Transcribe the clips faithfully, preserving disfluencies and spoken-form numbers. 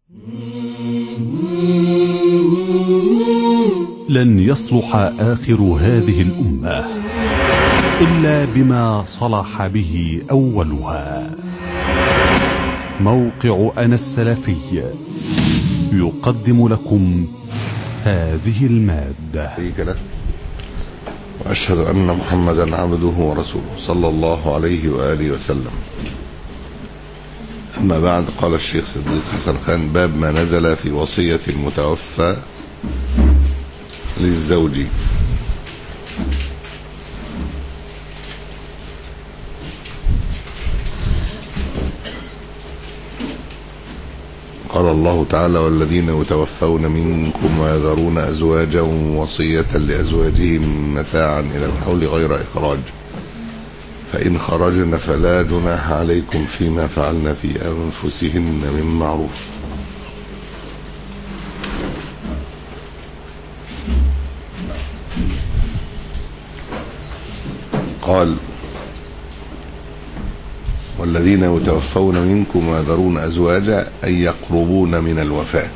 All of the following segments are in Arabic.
لن يصلح آخر هذه الأمة إلا بما صلح به أولها. موقع أنا السلفي يقدم لكم هذه المادة. وأشهد أن محمدا عبده ورسوله صلى الله عليه وآله وسلم. أما بعد، قال الشيخ صديق حسن خان: باب ما نزل في وصية المتوفى للزوج. قال الله تعالى: والذين يتوفون منكم ويذرون أزواجا وصية لأزواجهم متاعا إلى الحول غير إخراج، فإن خرجن فلا جناح عليكم فيما فعلن في أنفسهن من معروف. قال: والذين يتوفون منكم ويذرون أزواجا أي يقربون من الوفاة،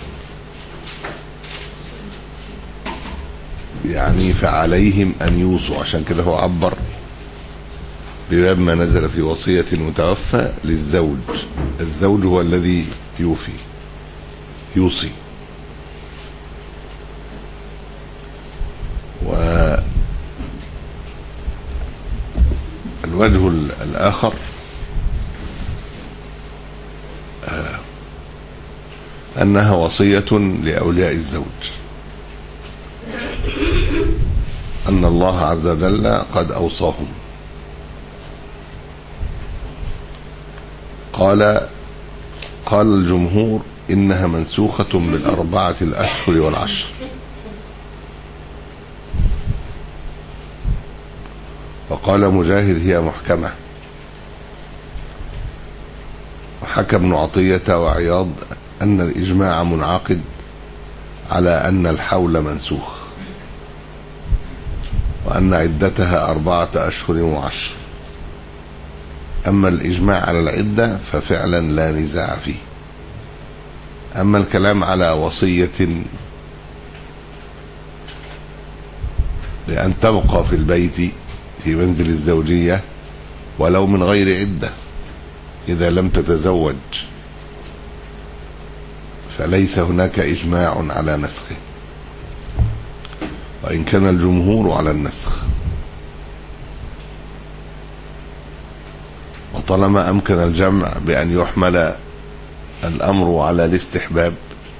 يعني فعليهم أن يوصوا. عشان كده هو عبر بباب ما نزل في وصية المتوفى للزوج. الزوج هو الذي يوفي يوصي. والوجه الآخر أنها وصية لأولياء الزوج، أن الله عز وجل قد أوصاهم. قال قال الجمهور إنها منسوخة بالأربعة الأشهر والعشر، وقال مجاهد هي محكمة، وحكى ابن عطية وعياض أن الإجماع منعقد على أن الحول منسوخ، وأن عدتها أربعة أشهر وعشر. أما الإجماع على العدة ففعلا لا نزاع فيه. أما الكلام على وصية لأن تبقى في البيت في منزل الزوجية ولو من غير عدة إذا لم تتزوج، فليس هناك إجماع على نسخه، وإن كان الجمهور على النسخ. وطالما أمكن الجمع بأن يحمل الأمر على الاستحباب،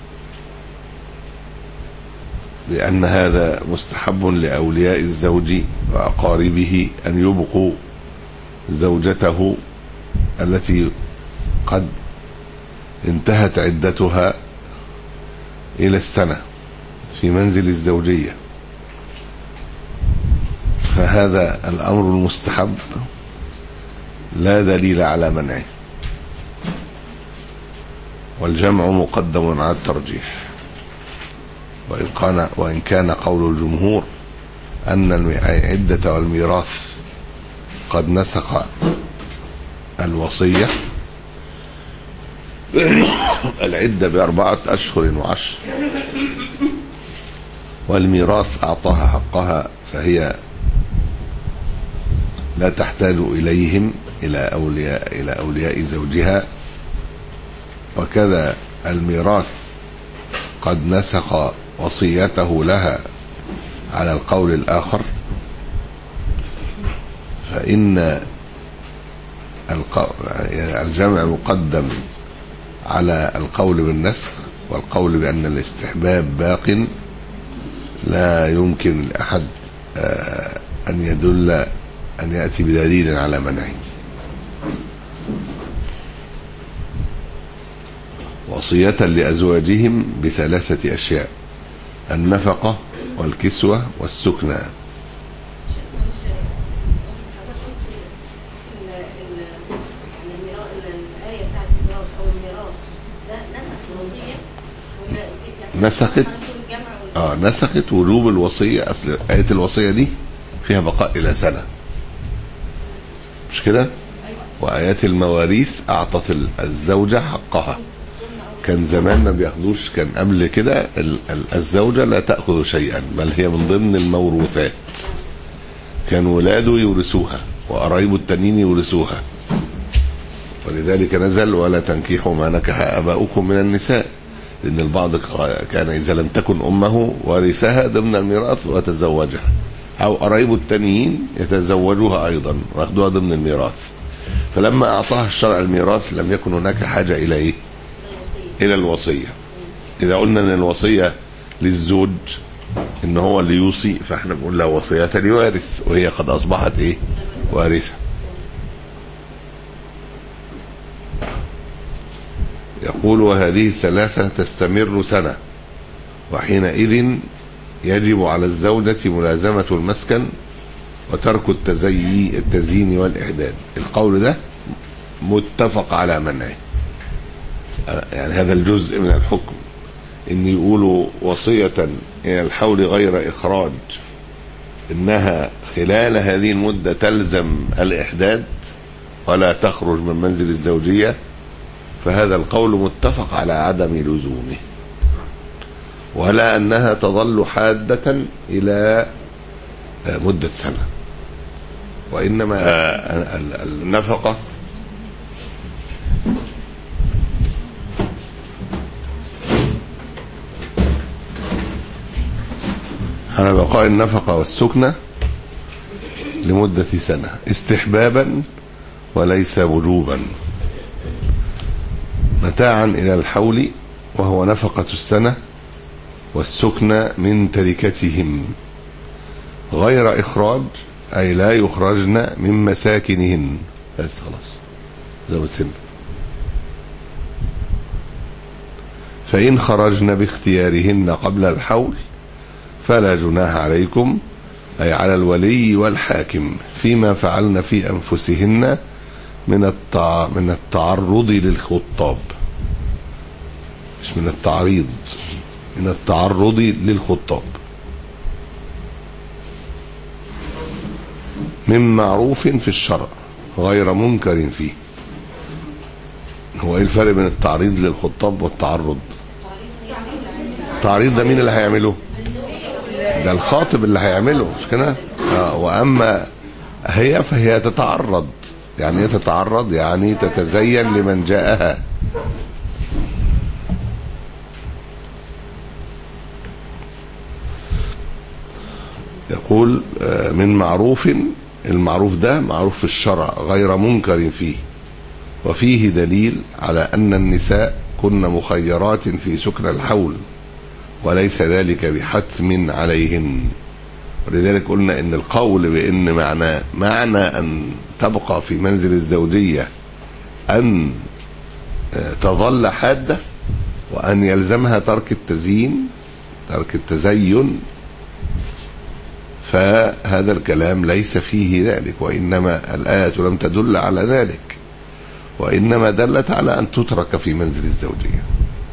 لأن هذا مستحب لأولياء الزوج وأقاربه أن يبقوا زوجته التي قد انتهت عدتها إلى السنة في منزل الزوجية، فهذا الأمر المستحب لا دليل على منعه، والجمع مقدم على الترجيح. وإن كان وإن كان قول الجمهور أن العدة والميراث قد نسخ الوصية. العدة بأربعة أشهر وعشر، والميراث أعطاها حقها، فهي لا تحتاج إليهم إلى أولياء إلى أولياء زوجها. وكذا الميراث قد نسخ وصيته لها على القول الآخر، فإن الجمع مقدم على القول بالنسخ، والقول بأن الاستحباب باق لا يمكن لأحد أن يدل أن يأتي بدليل على منعه. وصية لأزواجهم بثلاثة أشياء: النفقة والكسوة والسكنى. نسخت اه نسخت وجوب الوصية. أصل آية الوصية دي فيها بقاء إلى سنة، مش كده؟ وآيات المواريث أعطت الزوجة حقها، كان زمان ما بياخدوش، كان قبل كده الزوجة لا تأخذ شيئا، بل هي من ضمن الموروثات، كان ولاده يورثوها وقرايبه التانيين يورثوها، ولذلك نزل ولا تنكحوا ما نكح آباؤكم من النساء، لأن البعض كان إذا لم تكن أمه ورثها ضمن الميراث وتزوجها، أو قرايبه التانيين يتزوجوها أيضا ويأخذوها ضمن الميراث. فلما أعطاها الشرع الميراث لم يكن هناك حاجة إلى إيه؟ إلى الوصية. إذا قلنا أن الوصية للزوج إن هو اللي يوصي، فإحنا بنقول له وصية ليوارث، وهي قد أصبحت إيه؟ وارثة. يقول وهذه الثلاثة تستمر سنة، وحينئذ يجب على الزوجة ملازمة المسكن وترك التزيي التزيين والإحداد. القول ده متفق على منعه، يعني هذا الجزء من الحكم إن يقولوا وصية إلى الحول غير إخراج، إنها خلال هذه المدة تلزم الإحداد ولا تخرج من منزل الزوجية، فهذا القول متفق على عدم لزومه، ولا أنها تظل حادة إلى مدة سنة. وإنما النفقة على بقاء النفقة والسكنة لمدة سنة استحبابا وليس وجوبا، متاعا إلى الحول، وهو نفقة السنة والسكنة من تركتهم غير إخراج، أي لا يخرجن من مساكنهن. بس خلاص زود سنة. فإن خرجن باختيارهن قبل الحول فلا جناح عليكم، أي على الولي والحاكم، فيما فعلن في أنفسهن من التع... من التعرض للخطاب، مش من التعريض، من التعرض للخطاب، من معروف في الشرع غير منكر فيه. هو ايه الفرق بين التعريض للخطاب والتعرض؟ التعريض ده مين اللي هيعمله؟ ده الخاطب اللي هيعمله، مش كده؟ آه. واما هي فهي تتعرض، يعني تتعرض يعني تتزين لمن جاءها. يقول من معروف، المعروف ده معروف في الشرع غير منكر فيه، وفيه دليل على أن النساء كن مخيرات في سكن الحول، وليس ذلك بحتم عليهن. ولذلك قلنا إن القول بأن معنى معنى أن تبقى في منزل الزوجية أن تظل حادة، وأن يلزمها ترك التزيين ترك التزين، فهذا الكلام ليس فيه ذلك، وإنما الآية لم تدل على ذلك، وإنما دلت على أن تترك في منزل الزوجية.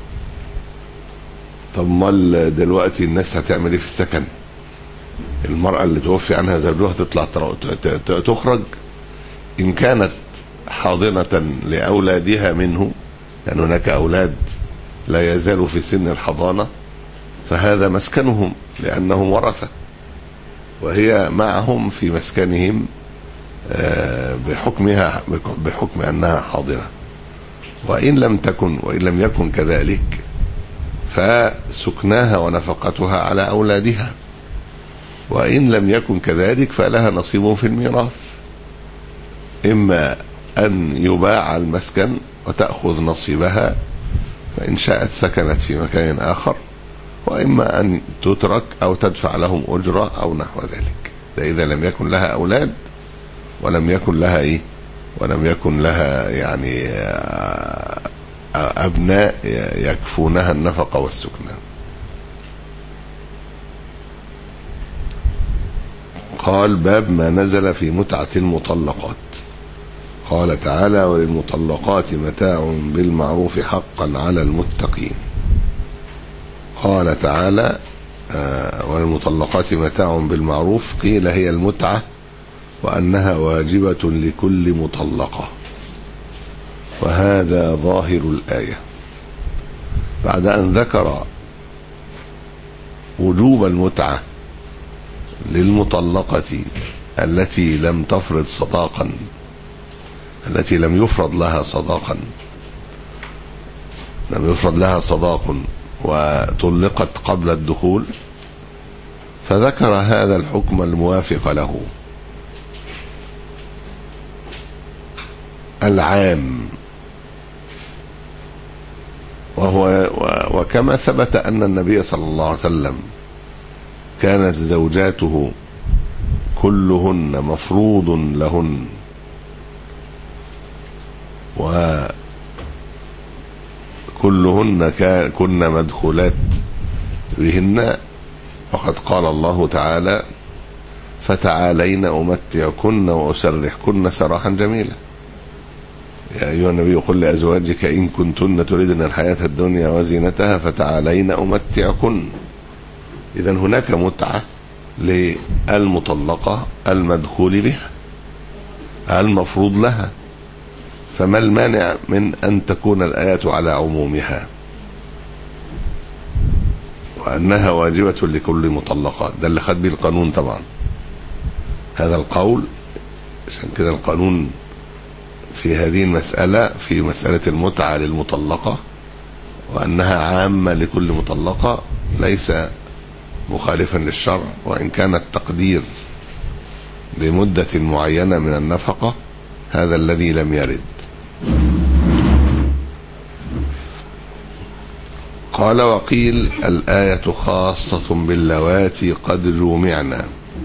طب ما دلوقتي الناس هتعمل ايه في السكن؟ المرأة اللي توفي عنها زوجها تطلع تخرج إن كانت حاضنة لأولادها منه، لأن هناك أولاد لا يزالوا في سن الحضانة، فهذا مسكنهم لأنهم ورثة، وهي معهم في مسكنهم بحكمها بحكم أنها حاضنة. وإن لم تكن وإن لم يكن كذلك فسكناها ونفقتها على أولادها، وإن لم يكن كذلك فلها نصيب في الميراث، إما أن يباع المسكن وتأخذ نصيبها فإن شاءت سكنت في مكان آخر، وإما أن تترك أو تدفع لهم أجرة أو نحو ذلك. ده إذا لم يكن لها أولاد ولم يكن لها إيه ولم يكن لها يعني أبناء يكفونها النفقة والسكنة. قال باب ما نزل في متعة المطلقات. قال تعالى وللمطلقات متاع بالمعروف حقا على المتقين. قال تعالى آه وللمطلقات متاع بالمعروف، قيل هي المتعة وأنها واجبة لكل مطلقة، وهذا ظاهر الآية. بعد أن ذكر وجوب المتعة للمطلقة التي لم تفرض صداقا، التي لم يفرض لها صداقا لم يفرض لها صداق وطلقت قبل الدخول، فذكر هذا الحكم الموافق له العام، وهو وكما ثبت أن النبي صلى الله عليه وسلم كانت زوجاته كلهن مفروض لهن وكلهن كن مدخولات بهن، وقد قال الله تعالى: فتعالين أمتعكن وأسرحكن سراحا جميلا. يا أيها النبي قل لأزواجك إن كنتن تريدن الحياة الدنيا وزينتها فتعالين أمتعكن. إذن هناك متعة للمطلقة المدخول بها المفروض لها، فما المانع من أن تكون الآيات على عمومها وأنها واجبة لكل مطلقة؟ ده اللي خد به القانون طبعا، هذا القول. عشان كده القانون في هذه المسألة، في مسألة المتعة للمطلقة وأنها عامة لكل مطلقة، ليس مخالفا للشرع، وإن كان التقدير بمدة معينة من النفقة هذا الذي لم يرد. قال: وقيل الآية خاصة باللواتي قد جومعنا،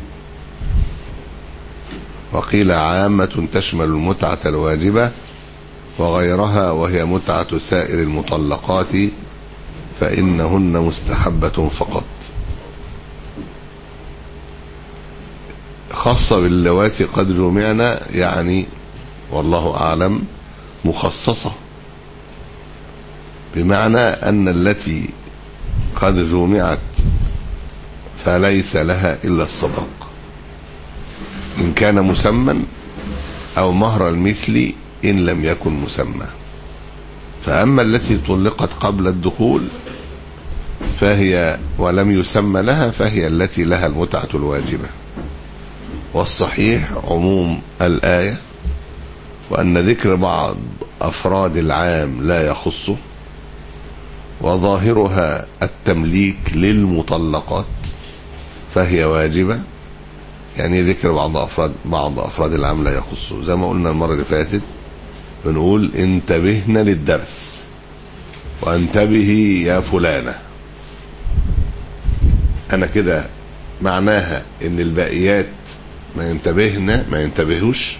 وقيل عامة تشمل المتعة الواجبة وغيرها، وهي متعة سائر المطلقات فإنهن مستحبة فقط. خاصة باللواتي قد جمعنا يعني والله أعلم مخصصة، بمعنى أن التي قد جمعت فليس لها إلا الصداق إن كان مسمى، أو مهر المثل إن لم يكن مسمى. فأما التي طلقت قبل الدخول فهي ولم يسمى لها فهي التي لها المتعة الواجبة. والصحيح عموم الآية، وأن ذكر بعض أفراد العام لا يخصه، وظاهرها التمليك للمطلقات فهي واجبة، يعني ذكر بعض أفراد بعض أفراد العام لا يخصه. زي ما قلنا المرة اللي فاتت بنقول: انتبهنا للدرس وانتبهي يا فلانة. أنا كده معناها إن الباقيات ما ينتبهنا ما ينتبهوش،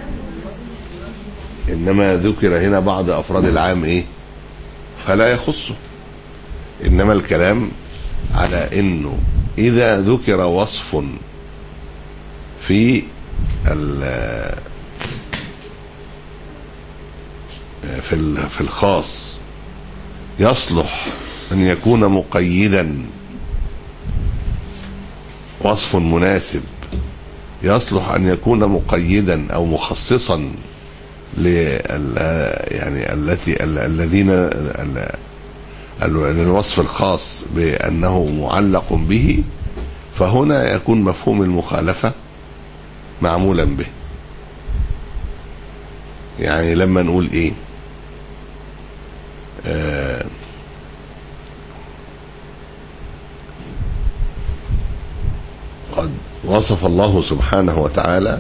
إنما ذكر هنا بعض أفراد العام إيه فلا يخصه. إنما الكلام على إنه إذا ذكر وصف في في في الخاص يصلح أن يكون مقيدا، وصف مناسب يصلح أن يكون مقيدا أو مخصصا ل يعني التي الذين الوصف الخاص بأنه معلق به، فهنا يكون مفهوم المخالفة معمولا به. يعني لما نقول ايه آه قد وصف الله سبحانه وتعالى: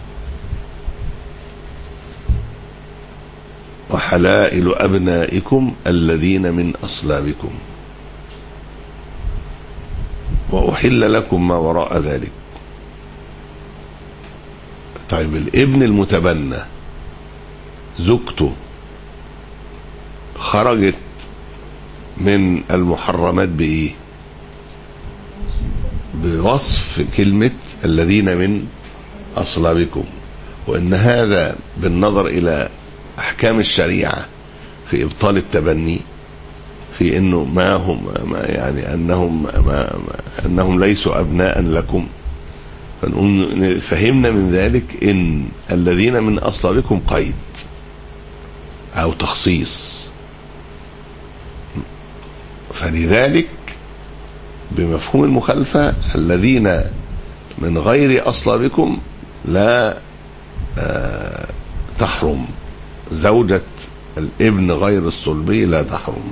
وحلائل أبنائكم الذين من أصلابكم وأحل لكم ما وراء ذلك. طيب الابن المتبنى زوجته خرجت من المحرمات بإيه؟ بوصف كلمة الذين من أصلابكم، وإن هذا بالنظر إلى أحكام الشريعة في إبطال التبني، في إنه ما هم ما يعني أنهم ما أنهم ليسوا أبناء لكم. فهمنا من ذلك إن الذين من أصلابكم قيد أو تخصيص، فلذلك بمفهوم المخالفة الذين من غير أصلابكم لا تحرم، زوجة الابن غير الصلبي لا تحرم.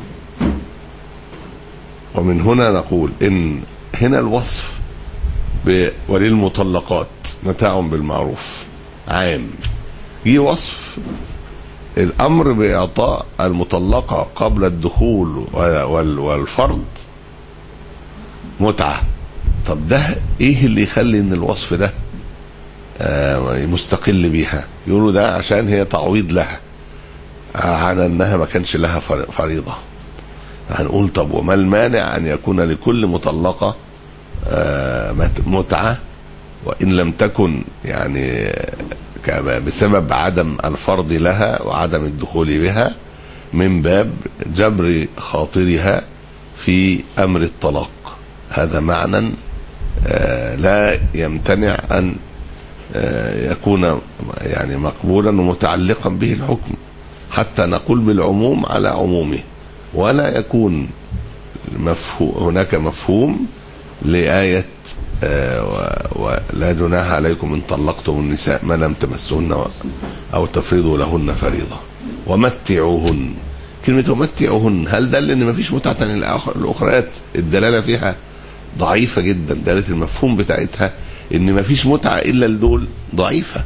ومن هنا نقول إن هنا الوصف وللمطلقات متاع بالمعروف عام، هي وصف الأمر بإعطاء المطلقة قبل الدخول والفرض متعة. طب ده إيه اللي يخلي إن الوصف ده مستقل بيها؟ يقولوا ده عشان هي تعويض لها على أنها ما كانش لها فريضة. هنقول طب وما المانع أن يكون لكل مطلقة متعة وإن لم تكن يعني بسبب عدم الفرض لها وعدم الدخول بها، من باب جبر خاطرها في أمر الطلاق. هذا معنى لا يمتنع أن يكون يعني مقبولا ومتعلقا به الحكم، حتى نقول بالعموم على عمومه، ولا يكون مفهوم هناك مفهوم لآية ولا جناح عليكم إن طلقتم النساء ما لم تمسهن أو تفرضوا لهن فريضة ومتعوهن. كلمة ومتعوهن هل دل إن مفيش متعة الأخريات؟ الدلالة فيها ضعيفة جدا، دلالة المفهوم بتاعتها إن مفيش متعة إلا لدول ضعيفة،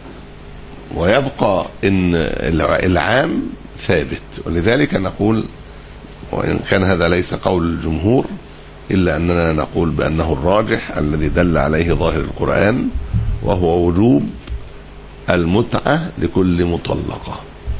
ويبقى إن العام ثابت. ولذلك نقول وإن كان هذا ليس قول الجمهور إلا أننا نقول بأنه الراجح الذي دل عليه ظاهر القرآن، وهو وجوب المتعة لكل مطلقة.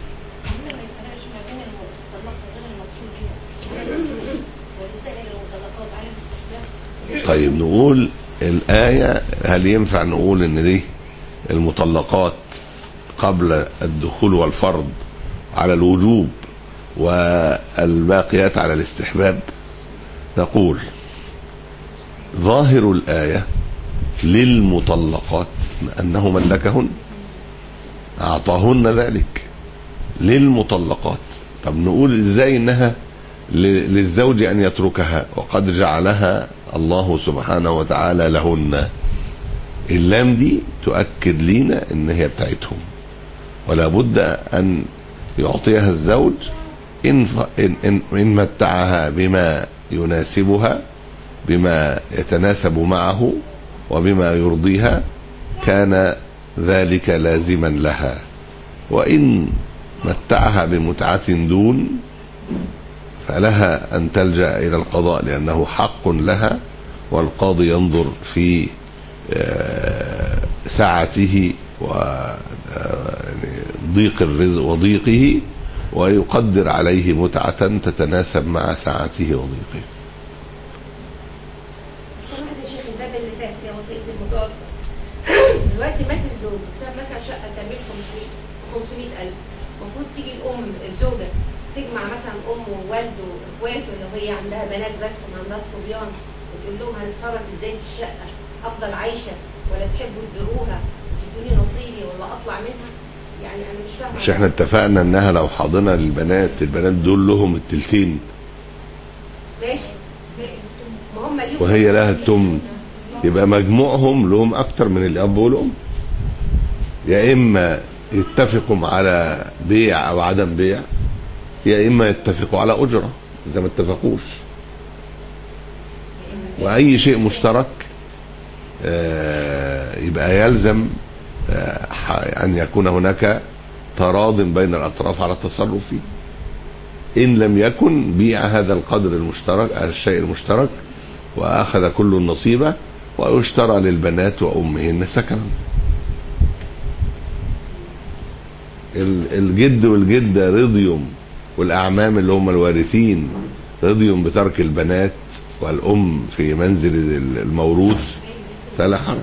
طيب نقول الآية هل ينفع نقول إن دي المطلقات قبل الدخول والفرض على الوجوب والباقيات على الاستحباب؟ نقول ظاهر الآية للمطلقات أنه ملكهن، أعطاهن ذلك للمطلقات. طب نقول إزاي إنها للزوج أن يتركها وقد جعلها الله سبحانه وتعالى لهن؟ اللام دي تؤكد لنا إن هي بتاعتهم، ولا بد أن يعطيها الزوج إن, إن, إن متعها بما يناسبها، بما يتناسب معه وبما يرضيها، كان ذلك لازما لها. وإن متعها بمتعة دون فلها أن تلجأ إلى القضاء لأنه حق لها، والقاضي ينظر في سعته وضيق الرزق وضيقه ويقدر عليه متعة تتناسب مع سعته وضيقه. دلوقتي مات الزوج وساب مثلا شقة تملك خمسمائة ألف، المفروض تيجي الأم الزوجة تجمع مثلا أمه ووالده وإخواته لو هي عندها بنات بس وما عندهاش صبيان، وتقول لهم هنتصرف إزاي في الشقة، أفضل عايشة ولا تحبوا تبيعوها وتدوني نصيبي ولا أطلع منها؟ يعني أنا مش فاهمة. مش إحنا اتفقنا إنها لو حاضنة للبنات، البنات دول لهم التلتين؟ ماشي، ما هم ليهم وهي لها التمن، يبقى مجموعهم لهم أكتر من الأب والأم. يا إما يتفقوا على بيع أو عدم بيع، يا إما يتفقوا على أجرة إذا ما اتفقوش. وأي شيء مشترك يبقى يلزم أن يكون هناك تراض بين الأطراف على التصرف فيه. إن لم يكن بيع هذا القدر المشترك، الشيء المشترك، وأخذ كل النصيبة ويشترى للبنات وأمهن سكنا. الجد والجدة رضيهم، والأعمام اللي هم الوارثين رضيهم بترك البنات والأم في منزل الموروث، فلا حرج.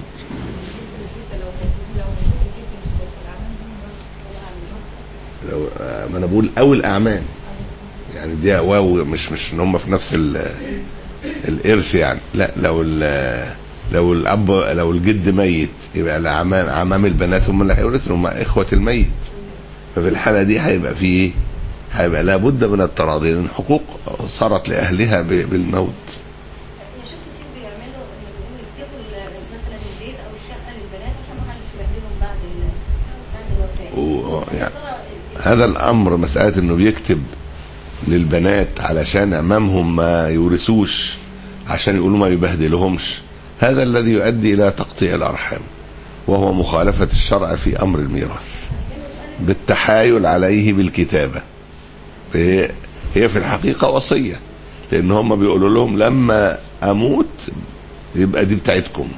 لو ما أنا بقول أو الأعمام يعني دي واو، مش مش إن هم في نفس الإرث يعني، لا. لو لو الأب لو الجد ميت يبقى الأعمام أعمام البنات هم اللي هيورثوا، هم إخوة الميت. ففي الحالة دي هيبقى فيه هيبقى لابد من التراضي، لأن الحقوق صارت لأهلها بالموت. يعني هذا الأمر مسألة إنه بيكتب للبنات علشان أمامهم ما يورثوش، عشان يقولوا ما يبهدلهمش، هذا الذي يؤدي إلى تقطيع الأرحام، وهو مخالفة الشرع في أمر الميراث بالتحايل عليه بالكتابة. هي في الحقيقة وصية، لأن هم بيقولوا لهم لما أموت يبقى دي بتاعتكم.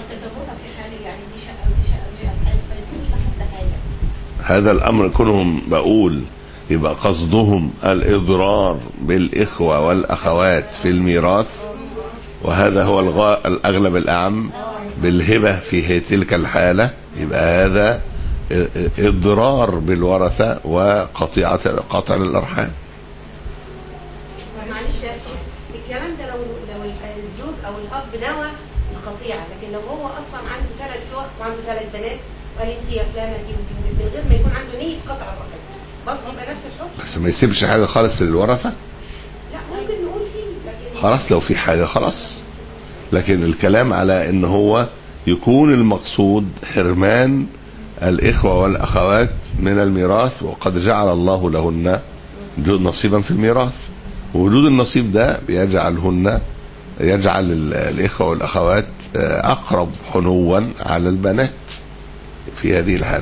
هذا الأمر كونهم بقول يبقى قصدهم الإضرار بالإخوة والأخوات في الميراث، وهذا هو الأغلب الأعم بالهبة في تلك الحالة، يبقى هذا إضرار بالورثة وقطيعة قطع الأرحام. معلش الكلام ده لو لو الزوج أو الأب نوى القطيعة، لكن لو هو أصلا عنده ثلاث شقق وعنده ثلاث بنات وقال انت يا فلانة دي من غير ما يكون عنده نية قطع الرحم، برضه يبقى نفس الحكم. بس ما يسيبش حاجة خالص للورثة؟ لا ممكن نقول فيه، لكن خلاص لو في حاجة خلاص، لكن الكلام على ان هو يكون المقصود حرمان الإخوة والأخوات من الميراث، وقد جعل الله لهن نصيبا في الميراث، ووجود النصيب ده بيجعلهن يجعل الإخوة والأخوات أقرب حنوا على البنات في هذه الحالة.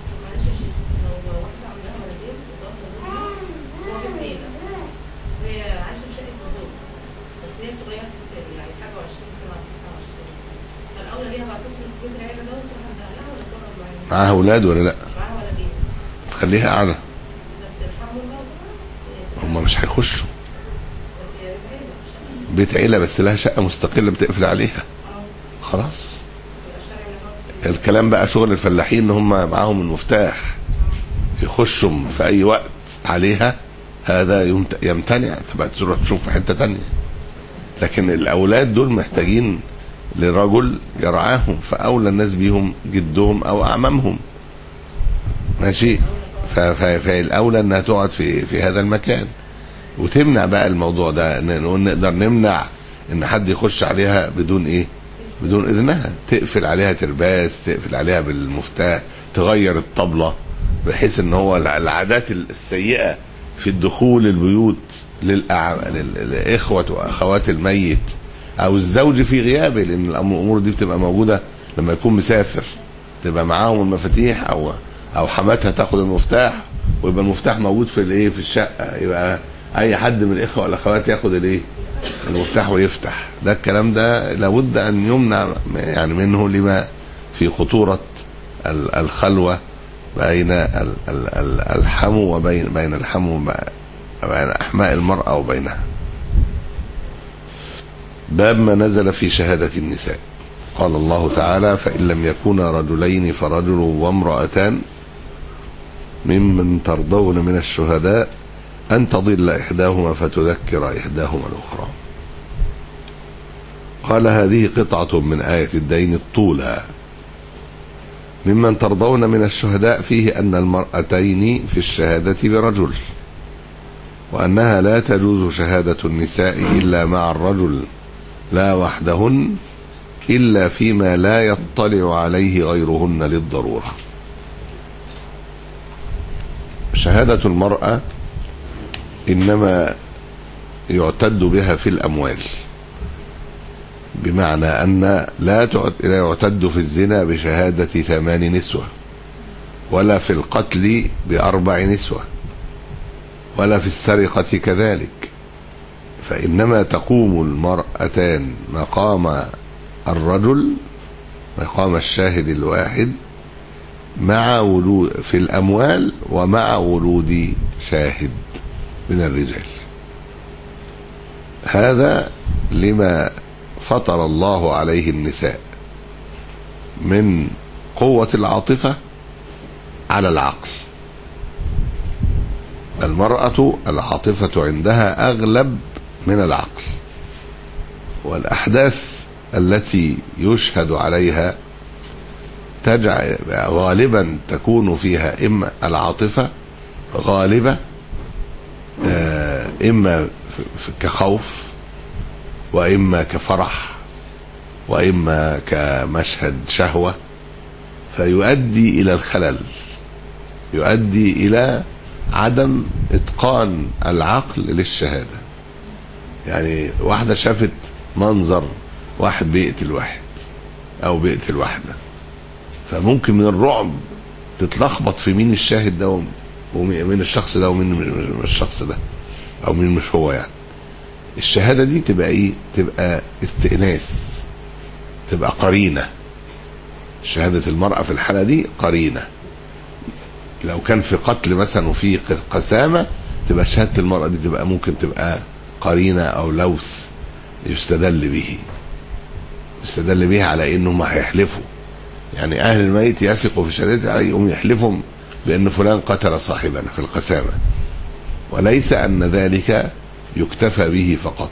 معاها أولاد ولا لا؟ تخليها قاعدة، هم مش هيخشوا بيت عيلة، بس لها شقة مستقلة بتقفل عليها خلاص. الكلام بقى شغل الفلاحين ان هم معاهم المفتاح يخشوا في اي وقت عليها، هذا يمتنع، تبقى تروح تشوف في حتة تانية. لكن الاولاد دول محتاجين لرجل يرعاهم، فاولى الناس بيهم جدهم او اعمامهم، ماشي. فالاولى انها تقعد في في هذا المكان، وتمنع بقى الموضوع ده، نقول نقدر نمنع ان حد يخش عليها بدون ايه، بدون اذنها، تقفل عليها ترباس، تقفل عليها بالمفتاح، تغير الطبلة، بحيث ان هو العادات السيئة في الدخول البيوت للإخوة وأخوات الميت او الزوج في غيابه، لان الامور دي بتبقى موجودة لما يكون مسافر، تبقى معاهم المفاتيح او او حماتها تاخد المفتاح، ويبقى المفتاح موجود في الايه في الشقة، يبقى اي حد من الاخوه والاخوات ياخد الايه المفتاح ويفتح. ده الكلام ده لابد ان يمنع يعني منه، لما في خطوره الخلوه بين الحمو وبين بين الحمو بين احماء المراه وبينها. باب ما نزل في شهاده النساء. قال الله تعالى: فإن لم يكونا رجلين فرجل وامرأتان ممن ترضون من الشهداء أن تضل إحداهما فتذكر إحداهما الأخرى. قال: هذه قطعة من آية الدين الطولى. ممن ترضون من الشهداء فيه أن المرأتين في الشهادة برجل، وأنها لا تجوز شهادة النساء إلا مع الرجل لا وحدهن، إلا فيما لا يطلع عليه غيرهن للضرورة. شهادة المرأة إنما يعتد بها في الأموال، بمعنى أن لا يعتد في الزنا بشهادة ثمان نسوة، ولا في القتل بأربع نسوة، ولا في السرقة كذلك، فإنما تقوم المرأتان مقام الرجل، مقام الشاهد الواحد، مع ولود في الأموال ومع ولود شاهد من الرجال. هذا لما فطر الله عليه النساء من قوة العاطفة على العقل. المرأة العاطفة عندها أغلب من العقل، والأحداث التي يشهد عليها تجعل غالبا تكون فيها إما العاطفة غالبة آه إما كخوف وإما كفرح وإما كمشهد شهوة، فيؤدي إلى الخلل، يؤدي إلى عدم إتقان العقل للشهادة. يعني واحدة شافت منظر واحد بيقتل واحد أو بيقتل واحدة، فممكن من الرعب تتلخبط في مين الشاهد ده ومين الشخص ده ومين مش الشخص ده أو مين مش هو. يعني الشهادة دي تبقى إيه؟ تبقى استئناس، تبقى قرينة. شهادة المرأة في الحالة دي قرينة. لو كان في قتل مثلا وفي قسامة، تبقى شهادة المرأة دي تبقى ممكن تبقى قرينة أو لوث يستدل به، يستدل به على إنهم هيحلفوا. يعني أهل الميت يثقوا في شهادته، يقوم يحلفهم بأن فلان قتل صاحبنا في القسامة، وليس أن ذلك يكتفى به فقط.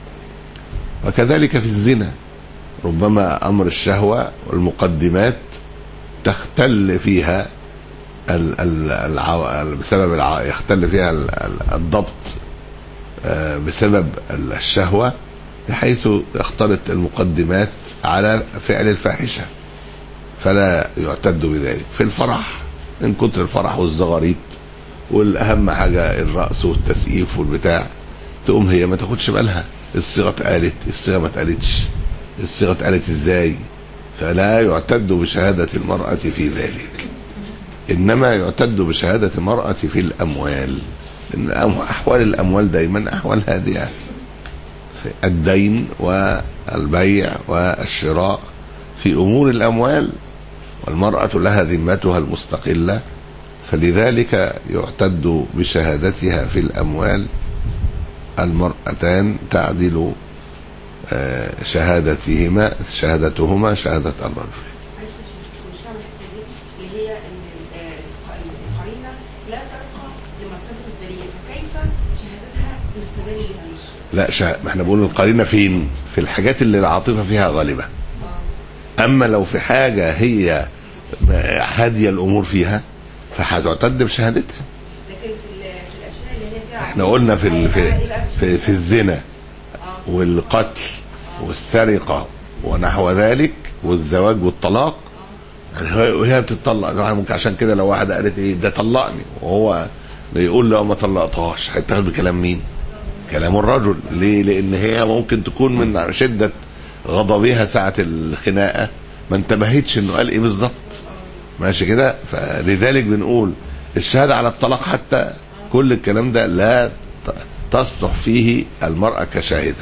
وكذلك في الزنا، ربما أمر الشهوة والمقدمات تختل فيها ال ال ال بسبب الع... يختل فيها ال ال الضبط بسبب الشهوة، بحيث يختلط المقدمات على فعل الفاحشة، فلا يعتد بذلك. في الفرح، من كتر الفرح والزغاريت والأهم حاجة الرأس والتسقيف والبتاع، تقوم هي ما تاخدش بالها الصيغة اتقالت، الصيغة ما اتقالتش، الصيغة اتقالت ازاي، فلا يعتد بشهادة المرأة في ذلك. إنما يعتد بشهادة المرأة في الأموال، إن أحوال الأموال دايما أحوال هادئة، في الدين والبيع والشراء في أمور الأموال، والمرأة لها ذمتها المستقلة، فلذلك يعتد بشهادتها في الأموال. المرأتان تعدل شهادتهما شهادتهما شهادة الرجل. اللي هي القرينة لا ترقى لمرتبة الدليل، فكيف شهادتها يستدل بها؟ لا شه... ما احنا بنقول القرينة فين؟ في الحاجات اللي العاطفة فيها غالبة. أما لو في حاجة هي هادية الأمور فيها فهتعتد بشهادتها. لكن في الأشياء اللي هي فيها احنا قلنا في ال... في في, في الزنا والقتل والسرقة ونحو ذلك والزواج والطلاق، يعني وهي بتطلق ممكن، عشان كده لو واحدة قالت ايه ده طلقني وهو بيقول له ما طلقتهاش، هيتاخد بكلام مين؟ كلام الرجل. ليه؟ لأن هي ممكن تكون من شدة غضبها ساعة الخناقة ما انتبهتش انه قال ايه بالظبط، ماشي كده. فلذلك بنقول الشهادة على الطلاق حتى كل الكلام ده لا تصلح فيه المرأة كشاهدة.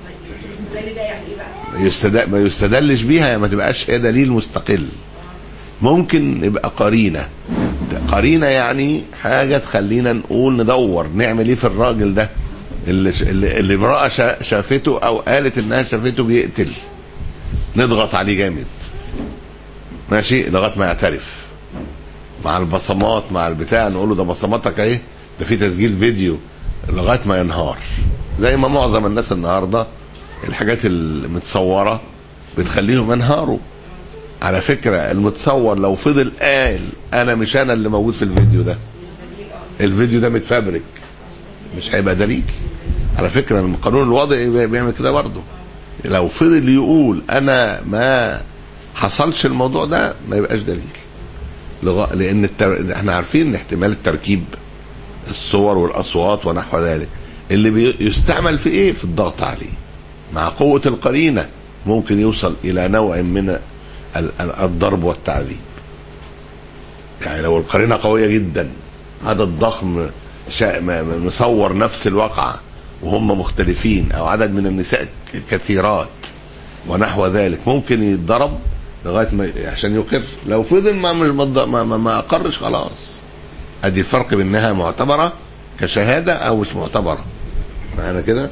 يستدل ما يستدلش بيها، ما تبقاش هي دليل مستقل. ممكن يبقى قرينة، قرينة يعني حاجة تخلينا نقول ندور نعمل ايه في الراجل ده اللي اللي امرأة شافته او قالت انها شافته بيقتل، نضغط عليه جامد ماشي لغايه ما يعترف، مع البصمات مع البتاع نقول له ده بصماتك اهي، ده في تسجيل فيديو، لغايه ما ينهار. زي ما معظم الناس النهارده الحاجات المتصوره بتخليهم ينهاروا. على فكره المتصور لو فضل قال انا مش انا اللي موجود في الفيديو ده، الفيديو ده متفبرك، مش هيبقى دليل. على فكره القانون الوضعي بيعمل كده برضه، لو فضل يقول انا ما حصلش الموضوع ده ما يبقاش دليل، لان التر... احنا عارفين ان احتمال التركيب الصور والاصوات ونحو ذلك اللي بيستعمل في ايه؟ في الضغط عليه. مع قوة القرينة ممكن يوصل الى نوع من الضرب والتعذيب. يعني لو القرينة قوية جدا، عدد ضخم مصور نفس الواقعة وهم مختلفين، او عدد من النساء كثيرات ونحو ذلك، ممكن يتضرب لغايه ما عشان يقر. لو فضل ما ما ما, ما اقرش خلاص. ادي الفرق بينها معتبره كشهاده او مش معتبره. معنا كده؟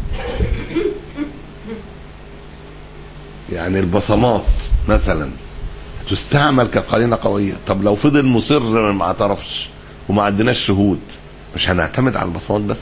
يعني البصمات مثلا تستعمل كقرينه قويه. طب لو فضل مصر ما اعترفش وما عندناش شهود، مش هنعتمد على البصمات بس.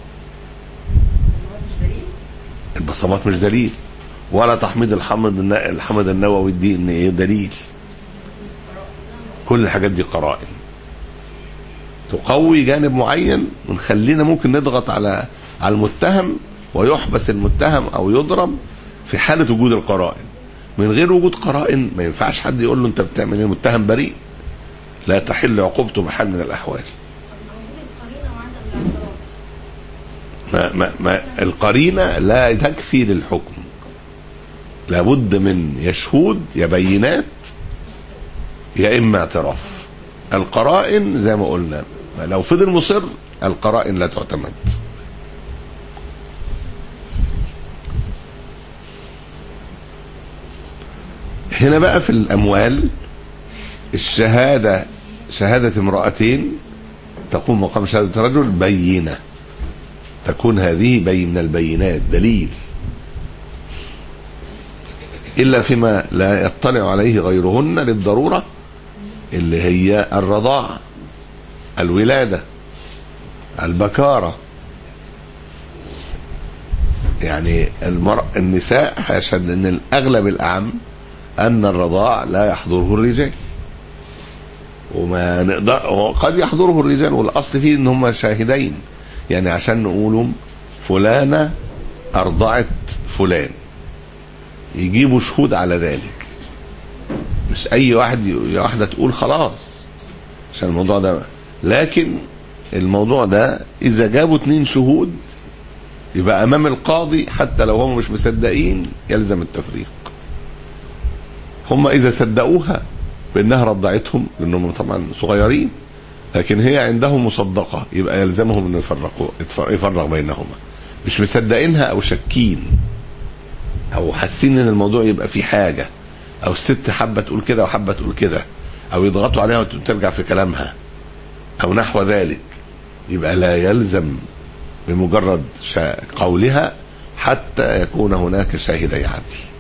البصمات مش دليل، ولا تحميض الحمض الحمض النووي الدي ان ايه دليل. كل الحاجات دي قرائن. تقوي جانب معين ونخلينا ممكن نضغط على على المتهم ويحبس المتهم او يضرب في حالة وجود القرائن. من غير وجود قرائن ما ينفعش حد يقول له انت بتعمل ايه، المتهم بريء لا تحل عقوبته بحال من الاحوال. ما ما ما القرينة لا تكفي للحكم، لابد من يشهود يا بينات يا اما اعتراف. القرائن زي ما قلنا لو فضل مصر القرائن لا تعتمد. هنا بقى في الاموال الشهادة شهادة امرأتين تقوم مقام شهادة رجل بينة، تكون هذه بين من البينات دليل، إلا فيما لا يطلع عليه غيرهن للضرورة اللي هي الرضاعة، الولادة، البكارة. يعني المرء النساء هيشهد ان الاغلب الاعم ان الرضاع لا يحضره الرجال، وما نقدر وقد يحضره الرجال، والاصل فيه ان هم شاهدين، يعني عشان نقولهم فلانة ارضعت فلان يجيبوا شهود على ذلك، مش اي واحد واحدة تقول خلاص عشان الموضوع ده. لكن الموضوع ده اذا جابوا اتنين شهود يبقى امام القاضي حتى لو هم مش مصدقين يلزم التفريق. هم اذا صدقوها بانها رضعتهم لانهم طبعا صغيرين لكن هي عندهم مصدقة يبقى يلزمهم ان يفرقوا يفرق بينهما. مش مصدقينها او شاكين او حاسين ان الموضوع يبقى فيه حاجة، او الست حابة تقول كده وحابة تقول كده، او يضغطوا عليها وترجع في كلامها او نحو ذلك، يبقى لا يلزم بمجرد قولها حتى يكون هناك شاهدي عدل.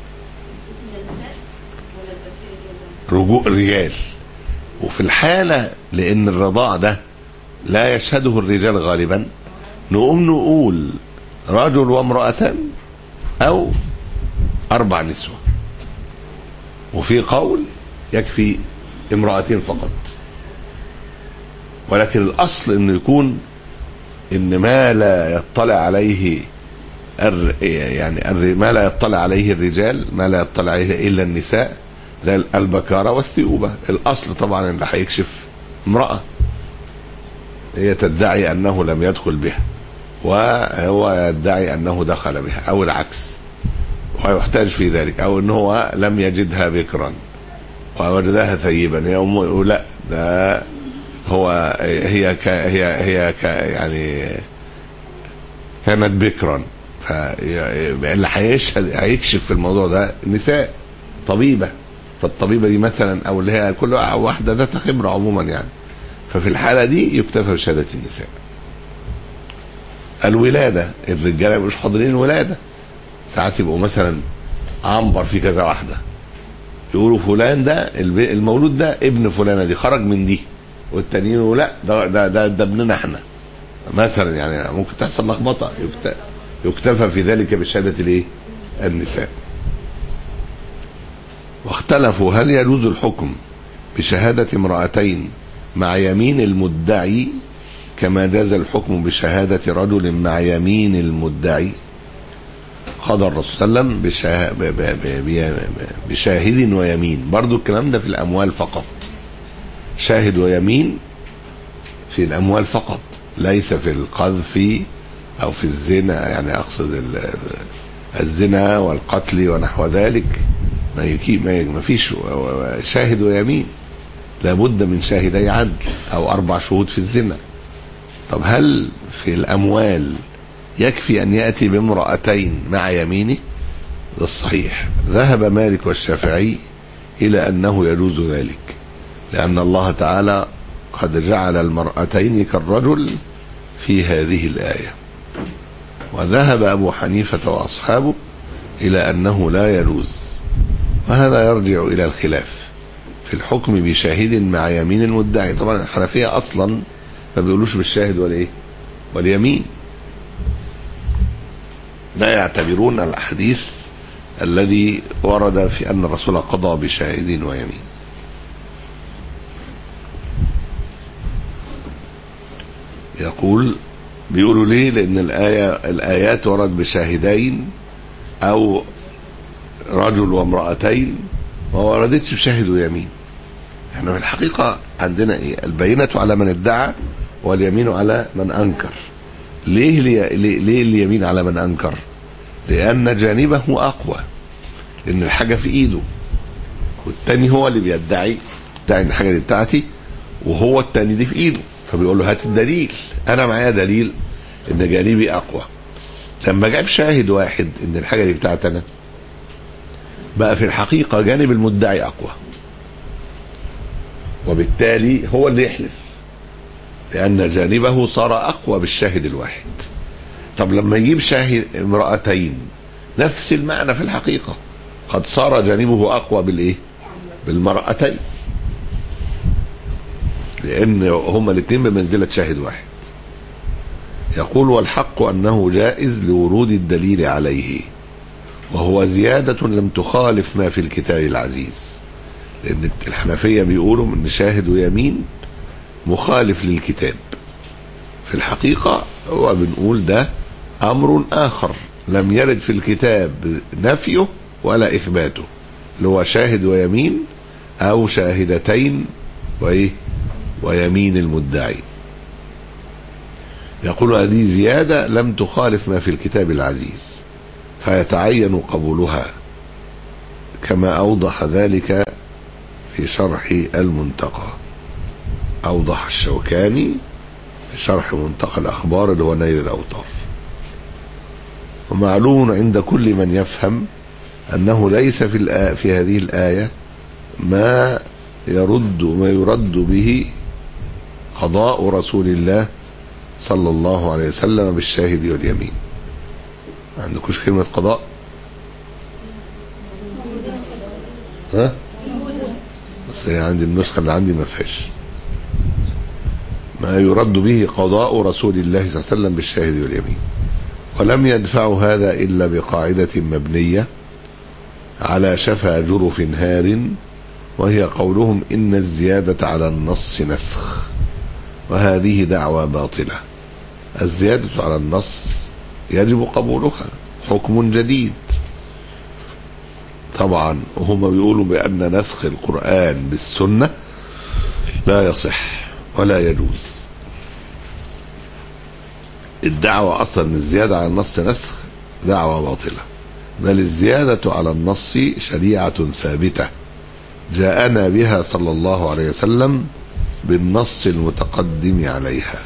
رجوع الرجال. وفي الحالة لان الرضاع ده لا يشهده الرجال غالبا نقوم نقول رجل وامرأتان او اربع نسوة، وفي قول يكفي امرأتين فقط. ولكن الاصل انه يكون ان ما لا يطلع عليه الر... يعني الر... ما لا يطلع عليه الرجال ما لا يطلع عليه الا النساء زي البكارة والثيوبة. الاصل طبعا اللي هيكشف امرأة هي تدعي انه لم يدخل بها وهو يدعي انه دخل بها او العكس، ويحتاج في ذلك، او انه هو لم يجدها بكرا ووجدها ثيبا يقول لا ده هو هي ك هي هي ك يعني كانت بكرا. فاللي هيشهد هيكشف في الموضوع ده النساء طبيبة، فالطبيبة دي مثلا او اللي هي كل واحدة ذات خبرة عموما يعني، ففي الحالة دي يكتفى بشهادة النساء. الولادة الرجالة مش حاضرين الولادة، ساعات يبقوا مثلا عنبر في كذا واحدة يقولوا فلان ده المولود ده ابن فلانة دي خرج من دي، والتانيين يقولوا لا ده ده ده, ده ابننا احنا مثلا. يعني ممكن تحصل لخبطه، يكتفى في ذلك بشهاده الايه النساء. واختلفوا هل يجوز الحكم بشهاده امرأتين مع يمين المدعي كما جاز الحكم بشهاده رجل مع يمين المدعي. قضى الرسول صلى الله عليه وسلم بشاهد ويمين. برضو الكلام ده في الاموال فقط، شاهد ويمين في الأموال فقط، ليس في القذف أو في الزنا. يعني أقصد الزنا والقتل ونحو ذلك ما يكي ما فيش شاهد ويمين، لابد من شاهدي عدل أو أربع شهود في الزنا. طب هل في الأموال يكفي أن يأتي بامرأتين مع يمينه؟ ده الصحيح. ذهب مالك والشافعي إلى أنه يجوز ذلك، لأن الله تعالى قد جعل المرأتين كالرجل في هذه الآية. وذهب أبو حنيفة وأصحابه إلى أنه لا يجوز، وهذا يرجع إلى الخلاف في الحكم بشاهد مع يمين المدعي. طبعا الحنفية أصلا ما بيقولوش بالشاهد ولا إيه واليمين، لا يعتبرون الحديث الذي ورد في أن الرسول قضى بشاهد ويمين. يقول بيقولوا ليه؟ لأن الآية الآيات ورد بشاهدين أو رجل وامرأتين، ما وردتش بشاهد ويمين. احنا في الحقيقة عندنا ايه؟ البينة على من ادعى واليمين على من أنكر. ليه ليه, ليه اليمين على من أنكر؟ لأن جانبه أقوى، لأن الحاجة في إيده، والتاني هو اللي بيدعي بتاع ان الحاجة دي بتاعتي، وهو التاني دي في إيده، فبيقول له هات الدليل. أنا معايا دليل إن جانبي أقوى. لما جاب شاهد واحد إن الحاجة دي بتاعتنا، بقى في الحقيقة جانب المدعي أقوى، وبالتالي هو اللي يحلف، لأن جانبه صار أقوى بالشاهد الواحد. طب لما يجيب شاهد امرأتين، نفس المعنى في الحقيقة، قد صار جانبه أقوى بالإيه؟ بالمرأتين، لأن هما الاثنين بمنزلة شاهد واحد. يقول والحق أنه جائز لورود الدليل عليه، وهو زيادة لم تخالف ما في الكتاب العزيز. لأن الحنفية بيقولوا ان شاهد ويمين مخالف للكتاب. في الحقيقة هو بنقول ده أمر آخر لم يرد في الكتاب نفيه ولا إثباته، اللي هو شاهد ويمين أو شاهدتين وإيه ويمين المدعي. يقول هذه زيادة لم تخالف ما في الكتاب العزيز، فيتعين قبولها، كما أوضح ذلك في شرح المنتقى. أوضح الشوكاني في شرح منتقى الأخبار اللي هو نيل الأوطار. ومعلوم عند كل من يفهم أنه ليس في الآية في هذه الآية ما يرد ما يرد به قضاء رسول الله صلى الله عليه وسلم بالشاهد واليمين. ما عندكوش كلمة قضاء؟ ها؟ بس هي عندي النسخة اللي عندي ما فيهاش. ما يرد به قضاء رسول الله صلى الله عليه وسلم بالشاهد واليمين. ولم يدفعوا هذا إلا بقاعدة مبنية على شفا جرف هار، وهي قولهم إن الزيادة على النص نسخ، وهذه دعوى باطلة. الزيادة على النص يجب قبولها، حكم جديد. طبعا هم بيقولوا بأن نسخ القرآن بالسنة لا يصح ولا يجوز. الدعوة أصلا الزيادة على النص نسخ دعوة باطلة، بل الزيادة على النص شريعة ثابتة جاءنا بها صلى الله عليه وسلم بالنص المتقدم عليها.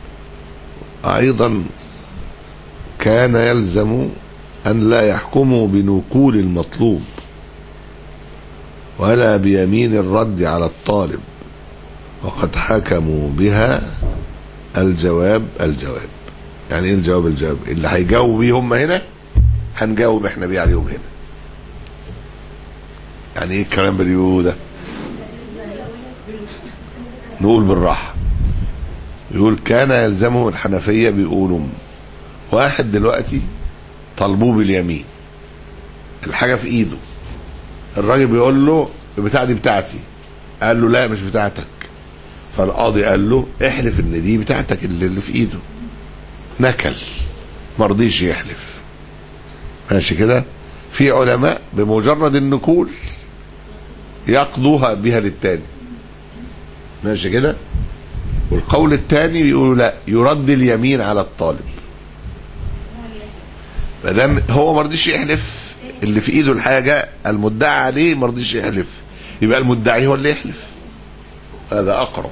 أيضا كان يلزم أن لا يحكموا بنقول المطلوب ولا بيمين الرد على الطالب، وقد حكموا بها الجواب الجواب. يعني ايه الجواب الجواب؟ اللي هيجاوب بيه هم هنا هنجاوب احنا بيه عليهم هنا. يعني ايه الكلام اللي ده؟ نقول بالراحة. يقول كان يلزمهم الحنفية، بيقولوا واحد دلوقتي طلبوه باليمين، الحاجة في ايده، الراجل بيقول له البتاعة دي بتاعتي، قال له لا مش بتاعتك، فالقاضي قال له احلف ان دي بتاعتك اللي في ايده. نكل، مرضيش يحلف. ماشي كده؟ في علماء بمجرد النكول يقضوها بها للتاني. ماشي كده؟ والقول الثاني بيقولوا لا، يرد اليمين على الطالب. مادام هو مرضيش يحلف، اللي في ايده الحاجة المدعى عليه مرضيش يحلف، يبقى المدعي هو اللي يحلف. هذا اقرب.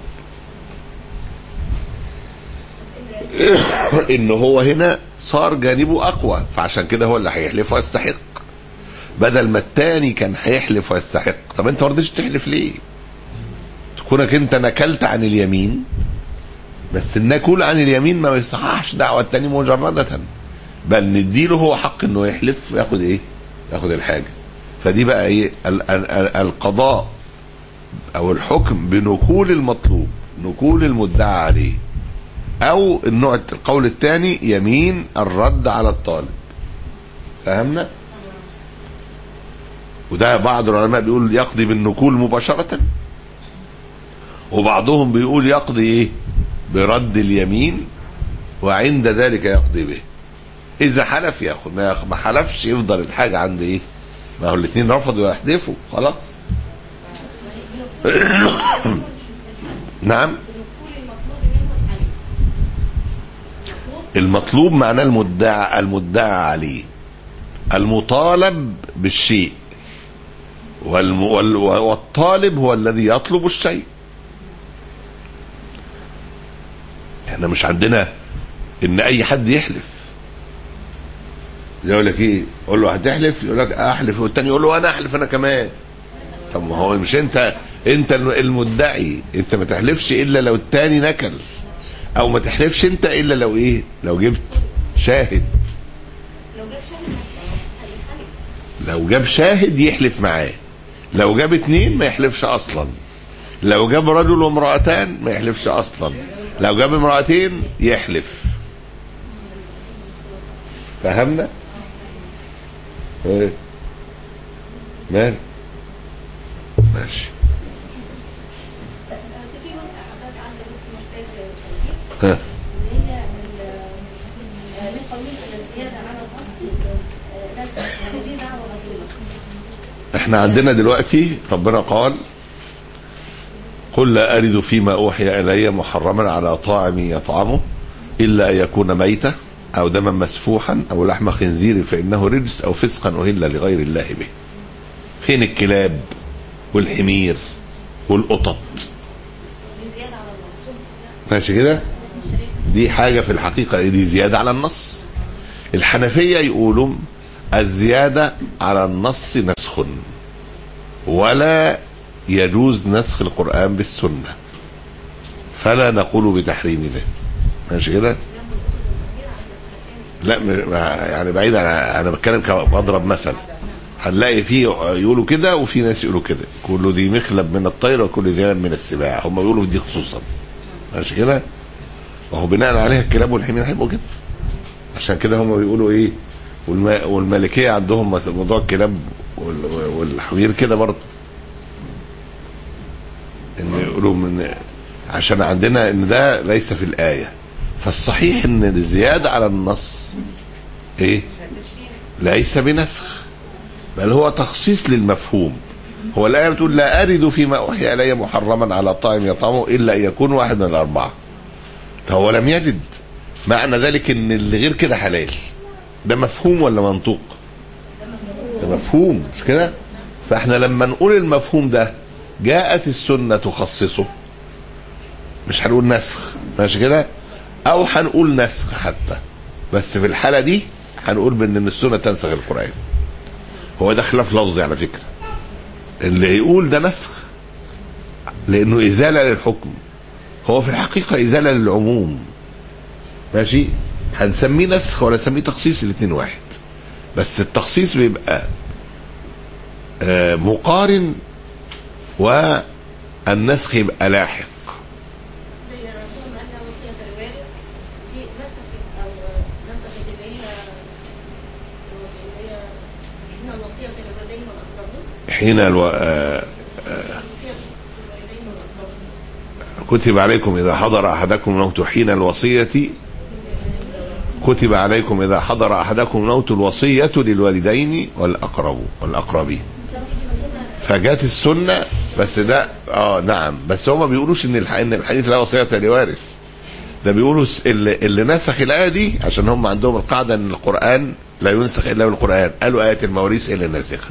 ان هو هنا صار جانبه اقوى، فعشان كده هو اللي هيحلف ويستحق، بدل ما التاني كان هيحلف ويستحق. طب انت مرضيش تحلف ليه؟ تكونك انت نكلت عن اليمين، بس النكول عن اليمين ما يصححش دعوة التاني مجردة، بل نديله هو حق انه يحلف وياخد ايه؟ ياخد الحاجة. فدي بقى ايه؟ القضاء او الحكم بنكول المطلوب، نكول المدعى عليه، او النوع القول الثاني يمين الرد على الطالب. فهمنا؟ وده بعض العلماء بيقول يقضي بالنكول مباشرة، وبعضهم بيقول يقضي ايه؟ برد اليمين وعند ذلك يقضي به. اذا حلف ياخد، ما حلفش يفضل الحاجه عند ايه؟ ما هو الاثنين رفضوا يحدفوا خلاص. نعم. المطلوب معناه المدعى المدعى عليه، المطالب بالشيء، والم... وال... والطالب هو الذي يطلب الشيء. احنا مش عندنا ان اي حد يحلف. يقول لك ايه؟ يقول له هتحلف؟ يقول لك احلف، والتاني يقول له انا احلف انا كمان. طب ما هو مش انت انت المدعي، انت ما تحلفش الا لو التاني نكل، او ما تحلفش انت الا لو ايه؟ لو جبت شاهد. لو جاب شاهد يحلف معاه، لو جاب اتنين ما يحلفش اصلا، لو جاب رجل وامرأتان ما يحلفش اصلا، لو جاب امرأتين يحلف. فهمنا؟ ايه مال ماشي. ها احنا عندنا دلوقتي ربنا قال قل لا أرد فيما أوحي إلي محرما على طاعم يطعمه إلا أن يكون ميتة أو دما مسفوحا أو لحم خنزير فإنه رجس أو فسقا أهل لغير الله به. فين الكلاب والحمير والقطط؟ ماشي كده؟ دي حاجة في الحقيقة دي زيادة على النص. الحنفية يقولوا الزيادة على النص نسخ، ولا يجوز نسخ القرآن بالسنة، فلا نقول بتحريم ذلك. ماشي كده؟ لا يعني بعيد عن، انا بتكلم كأضرب مثل. هنلاقي فيه يقولوا كده وفي ناس يقولوا كده، كل ذي مخلب من الطير وكل ذي من السباع، هم يقولوا في دي خصوصا. ماشي كده؟ وهو بناء عليها الكلاب والحمير هيبقوا كده. عشان كده هم بيقولوا ايه، والمالكية عندهم موضوع الكلاب والحمير كده برضه، ان يقولوا من عشان عندنا ان ده ليس في الآية. فالصحيح ان الزيادة على النص ايه؟ ليس بنسخ، بل هو تخصيص للمفهوم. هو الآية بتقول لا أرد فيما أوحي إلي محرما على طاعم يطعمه إلا أن يكون واحد من الأربعة. فهو لم يجد معنى ذلك ان اللي غير كده حلال. ده مفهوم ولا منطوق؟ ده مفهوم، مش كده؟ فاحنا لما نقول المفهوم ده جاءت السنة تخصصه، مش هنقول نسخ. ماشي كده؟ او هنقول نسخ حتى، بس في الحالة دي هنقول بان السنة تنسخ القرآن. هو ده خلاف لفظي على فكرة. اللي يقول ده نسخ لانه ازالة للحكم، هو في الحقيقة ازالة للعموم. ماشي؟ هنسميه نسخ ولا نسميه تخصيص؟ الاثنين واحد، بس التخصيص بيبقى مقارن والنسخ يبقى لاحق. زي الرسول ما قال وصية الوارث دي نسخت او نسخت اللي هي حين الوصية للوالدين والأقربين، حين الو... آه... آه... كتب عليكم إذا حضر أحدكم الموت حين الوصية كتب عليكم إذا حضر أحدكم الموت الوصية للوالدين والأقرب والأقربين. فجات السنة بس ده اه نعم، بس هما بيقولوش ان ان الحديث لا وصية لوارث. ده بيقولوا اللي, اللي نسخ الآية دي عشان هم عندهم القاعدة ان القرآن لا ينسخ إلا بالقرآن، قالوا آية المواريث اللي ناسخة.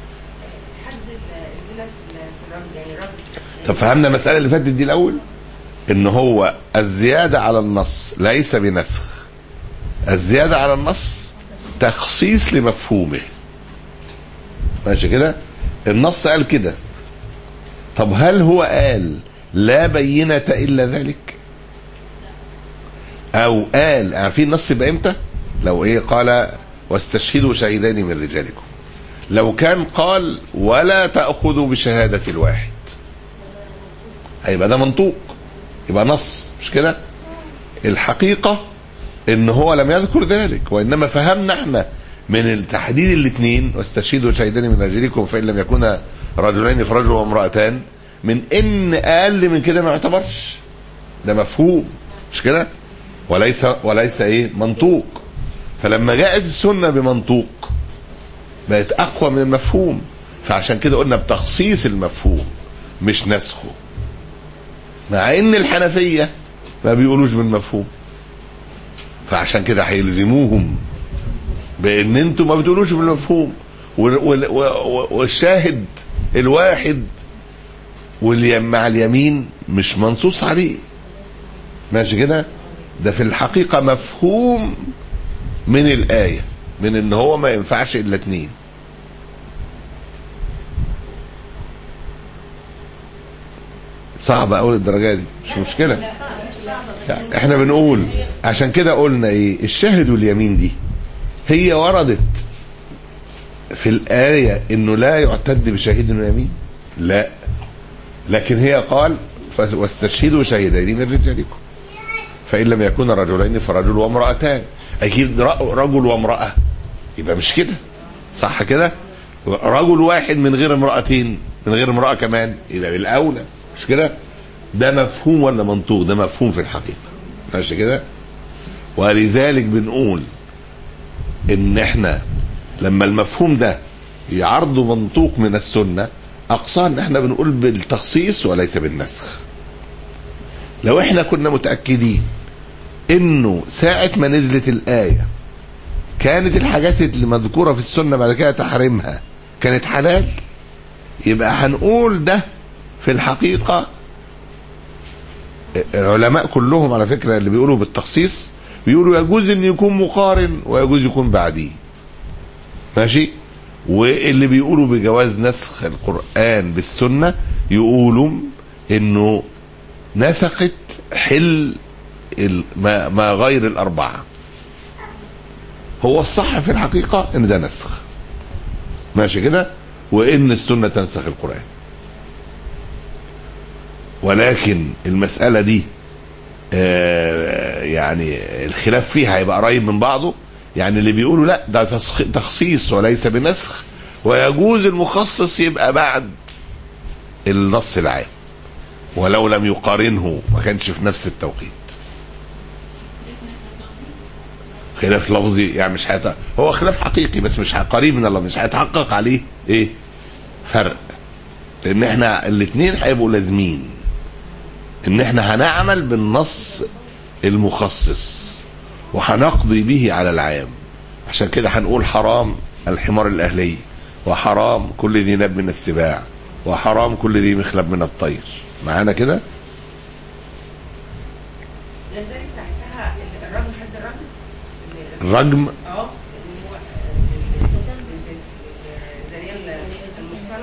طب فهمنا المسألة اللي فاتت دي الأول، ان هو الزيادة على النص ليس بنسخ، الزيادة على النص تخصيص لمفهومه. ماشي كده؟ النص قال كده، طب هل هو قال لا بينة إلا ذلك؟ أو قال عارفين النص يبقى إمتى؟ لو إيه قال واستشهدوا شهيدين من رجالكم، لو كان قال ولا تأخذوا بشهادة الواحد هيبقى ده منطوق، يبقى نص، مش كده؟ الحقيقة إن هو لم يذكر ذلك، وإنما فهمنا احنا من التحديد الاثنين واستشهدوا شهيدين من رجالكم فإن لم يكونا رجلين فرجل وامرأتان، من ان اقل من كده ما يعتبرش. ده مفهوم مش كده، وليس وليس ايه منطوق. فلما جاءت السنه بمنطوق بقت اقوى من المفهوم، فعشان كده قلنا بتخصيص المفهوم مش نسخه، مع ان الحنفيه ما بيقولوش بالمفهوم، فعشان كده هيلزموهم بان انتم ما بتقولوش بالمفهوم، والشاهد الواحد مع اليمين مش منصوص عليه. ماشي كده، ده في الحقيقة مفهوم من الآية، من ان هو ما ينفعش الا اتنين. صعب اقول الدرجة دي، مش مشكلة. يعني احنا بنقول عشان كده قلنا ايه، الشاهد واليمين دي هي وردت في الآية انه لا يعتد بشهيد ويمين، لا، لكن هي قال واستشهدوا شهيدين من رجالكم فإن لم يكن رجلين فرجل وامرأتان. أكيد رجل وامرأة يبقى مش كده، صح كده؟ رجل واحد من غير امرأتين من غير امرأة كمان يبقى بالأولى، مش كده؟ ده مفهوم ولا منطوق؟ ده مفهوم في الحقيقة، ماشي كده؟ ولذلك بنقول إن إحنا لما المفهوم ده يعرض منطوق من السنة أقصى إن إحنا بنقول بالتخصيص وليس بالنسخ. لو إحنا كنا متأكدين إنه ساعة ما نزلت الآية كانت الحاجات اللي مذكورة في السنة بعد كده تحريمها كانت حلال، يبقى هنقول ده في الحقيقة. العلماء كلهم على فكرة اللي بيقولوا بالتخصيص بيقولوا يجوز إن يكون مقارن ويجوز يكون بعديه، ماشي. واللي بيقولوا بجواز نسخ القرآن بالسنة يقولوا إنه نسخت حل ما, ما غير الأربعة. هو الصح في الحقيقة إن ده نسخ، ماشي كده، وإن السنة تنسخ القرآن. ولكن المسألة دي آه يعني الخلاف فيها هيبقى قريب من بعضه. يعني اللي بيقولوا لا ده تخصيص وليس بنسخ، ويجوز المخصص يبقى بعد النص العام ولو لم يقارنه، ما كانش في نفس التوقيت. خلاف لفظي يعني مش هيت... هو خلاف حقيقي بس مش قريب من الله، مش هيتحقق عليه ايه فرق، لان احنا الاثنين هيبقوا لازمين ان احنا هنعمل بالنص المخصص وهنقضي به على العام. عشان كده هنقول حرام الحمار الأهلي، وحرام كل ذي ناب من السباع، وحرام كل ذي مخلب من الطير. معانا كده؟ لذلك تحتها الرجم، حد الرجم الرجم اه الزانية المحصنة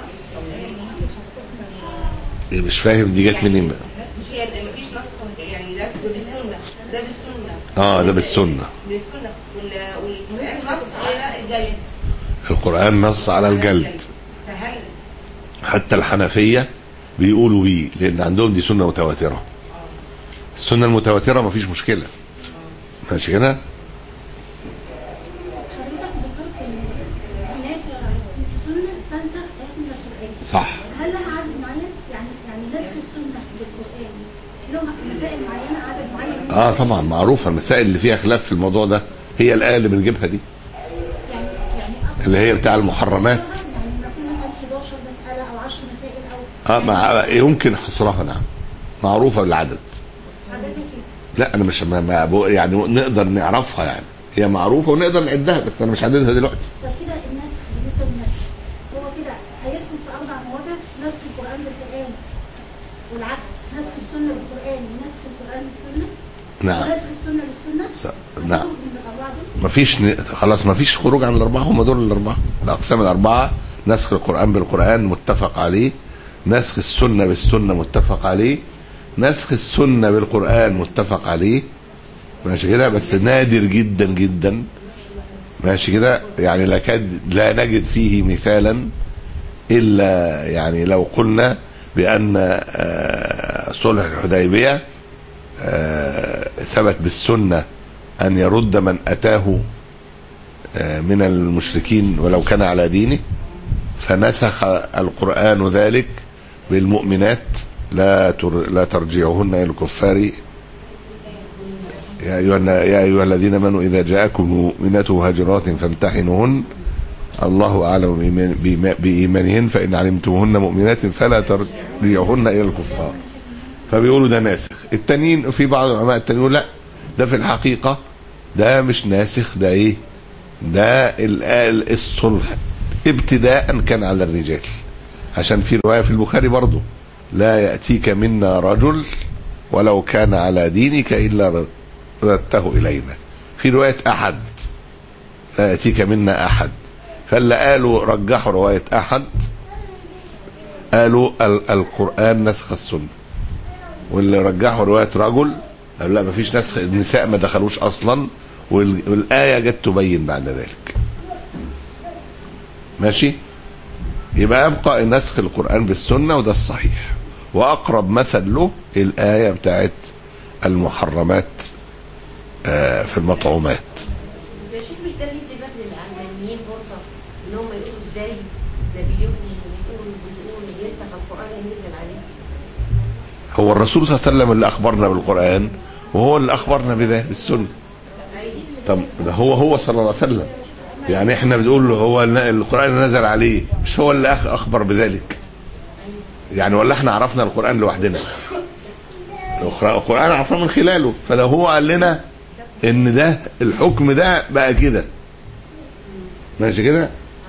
او مش فاهم دي جت منين بقى؟ مش هي مفيش نص يعني ده بالسنة، ده بالسنة اه ده بالسنة، بالسنة والقرآن نص على الجلد. القرآن نص على الجلد، فهل حتى الحنفية بيقولوا بيه لأن عندهم دي سنة متواترة. السنة المتواترة مفيش مشكلة، ماشي كده؟ صح. هل لها عدد معين؟ يعني يعني نسخ السنة بالقرآن لهم مسائل معينة، عدد معين؟ اه طبعا معروفة المسائل اللي فيها خلاف في الموضوع ده، هي الآية اللي بنجيبها دي يعني يعني اللي هي بتاع المحرمات، يعني نقول مثلا حداشر مسألة أو عشر مسائل أو اه مع يمكن حصرها، نعم معروفة بالعدد. عددها كده؟ لا انا مش ما ما يعني نقدر نعرفها، يعني هي معروفة ونقدر نعدها بس انا مش عددها دلوقتي. طب كده النسخ بالنسبة للنسخ هو كده هيدخل في أربع مواضع: نسخ القرآن بالقرآن والعكس، نسخ السنة بالقرآن ونسخ القرآن بالسنة. نعم. نسخ السنة بالسنة. س... نعم. مفيش ن... خلاص مفيش خروج عن الأربعة، هم دول الأربعة، الأقسام الأربعة: نسخ القرآن بالقرآن متفق عليه، نسخ السنة بالسنة متفق عليه، نسخ السنة بالقرآن متفق عليه، ماشي كده، بس نادر جدا جدا، ماشي كده، يعني لا كاد لا نجد فيه مثالا إلا يعني لو قلنا بأن صلح الحديبية ثبت بالسنة أن يرد من أتاه من المشركين ولو كان على دينه، فنسخ القرآن ذلك بالمؤمنات لا تر... لا ترجعوهن الى الكفار يا ايها يا ايها الذين امنوا اذا جاءكم مؤمنات مهاجرات فامتحنوهن الله اعلم بإيمان... بايمانهن فان علمتموهن مؤمنات فلا ترجعوهن الى الكفار. فبيقولوا ده ناسخ. التانيين في بعض العلماء التانيين لا ده في الحقيقه ده مش ناسخ، ده ايه؟ ده الصلح ابتداء كان على الرجال، عشان في روايه في البخاري برضو لا ياتيك منا رجل ولو كان على دينك الا ردته الينا. في روايه احد لا ياتيك منا احد، فاللي قالوا رجحوا روايه احد قالوا القران نسخ السنه، واللي رجحوا روايه رجل قالوا لا مفيش نسخ، النساء ما دخلوش اصلا والايه جت تبين بعد ذلك. ماشي؟ يبقى يبقى نسخ القرآن بالسنة وده الصحيح، وأقرب مثل له الآية بتاعت المحرمات في المطعومات. يا شيخ مش ده اللي يدي للعلمانيين فرصة إن هم يقولوا إزاي نبيهم بيقول بيقول ينسخ القرآن اللي نزل عليه؟ هو الرسول صلى الله عليه وسلم اللي أخبرنا بالقرآن وهو اللي أخبرنا بده بالسنة. طب ده هو هو صلى الله عليه وسلم، يعني احنا بنقول له هو القرآن اللي نزل عليه، مش هو اللي أخبر بذلك يعني؟ ولا احنا عرفنا القرآن لوحدنا؟ القرآن عرفنا من خلاله، فلو هو قال لنا ان ده الحكم ده بقى كده ماشي كده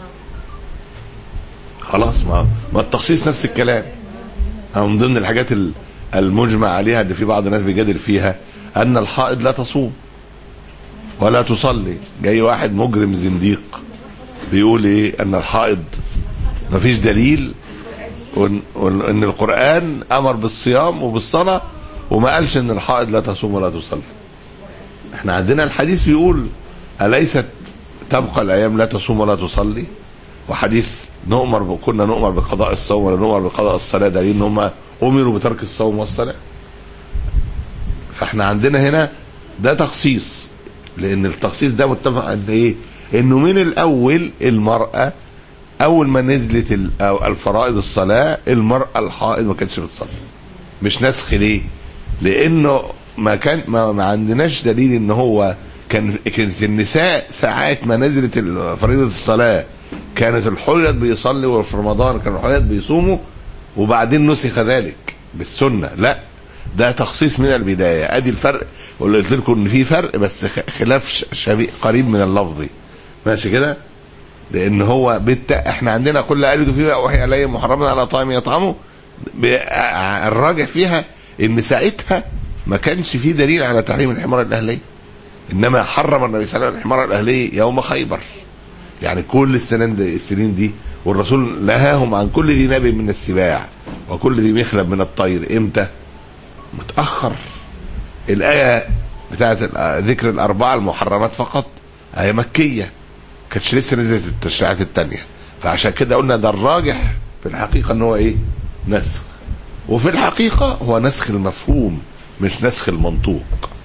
خلاص، ما ما التخصيص نفس الكلام. من ضمن الحاجات المجمع عليها اللي في بعض الناس بيجادل فيها ان الحائض لا تصوم ولا تصلي. جاي واحد مجرم زنديق بيقول ايه؟ ان الحائض مفيش دليل وان القرآن امر بالصيام وبالصلاة وما قالش ان الحائض لا تصوم ولا تصلي. احنا عندنا الحديث بيقول أليست تبقى الايام لا تصوم ولا تصلي، وحديث نؤمر كنا نؤمر بقضاء الصوم ولا نؤمر بقضاء الصلاة، دليل ان هم امروا بترك الصوم والصلاة. فاحنا عندنا هنا ده تخصيص، لان التخصيص ده متفق ان ايه؟ انه من الاول المرأة اول ما نزلت الفرائض الصلاة المرأة الحائض ما كانتش بتصلي. مش نسخ. ليه؟ لانه ما كان ما, ما عندناش دليل ان هو كان كانت النساء ساعات ما نزلت فريضة الصلاة كانت الحيض بيصلي، وفي رمضان كانوا الحيض بيصوموا وبعدين نسخ ذلك بالسنة. لا، ده تخصيص من البداية. ادي الفرق، وقلت لكم ان في فرق بس خلاف شبيه قريب من اللفظي. ماشي كده؟ لان هو بت... احنا عندنا كل آية فيها وحي عليه محرمنا على طعام يطعمه، الراجع فيها ان ساعتها ما كانش فيه دليل على تحريم الحمار الاهلي، انما حرم النبي صلى الله عليه وسلم الحمار الاهلي يوم خيبر. يعني كل السنين دي السنين دي والرسول نهاهم عن كل ذي نبي من السباع وكل ذي مخلب من الطير. امتى؟ متأخر. الآية بتاعت ذكر الأربعة المحرمات فقط آية مكية، كانتش لسه نزلت التشريعات التانية. فعشان كده قلنا ده الراجح في الحقيقة ان هو ايه؟ نسخ. وفي الحقيقة هو نسخ المفهوم مش نسخ المنطوق.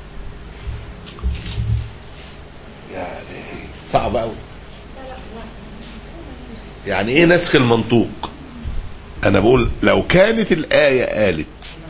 يعني صعب قوي. يعني ايه نسخ المنطوق؟ انا بقول لو كانت الآية قالت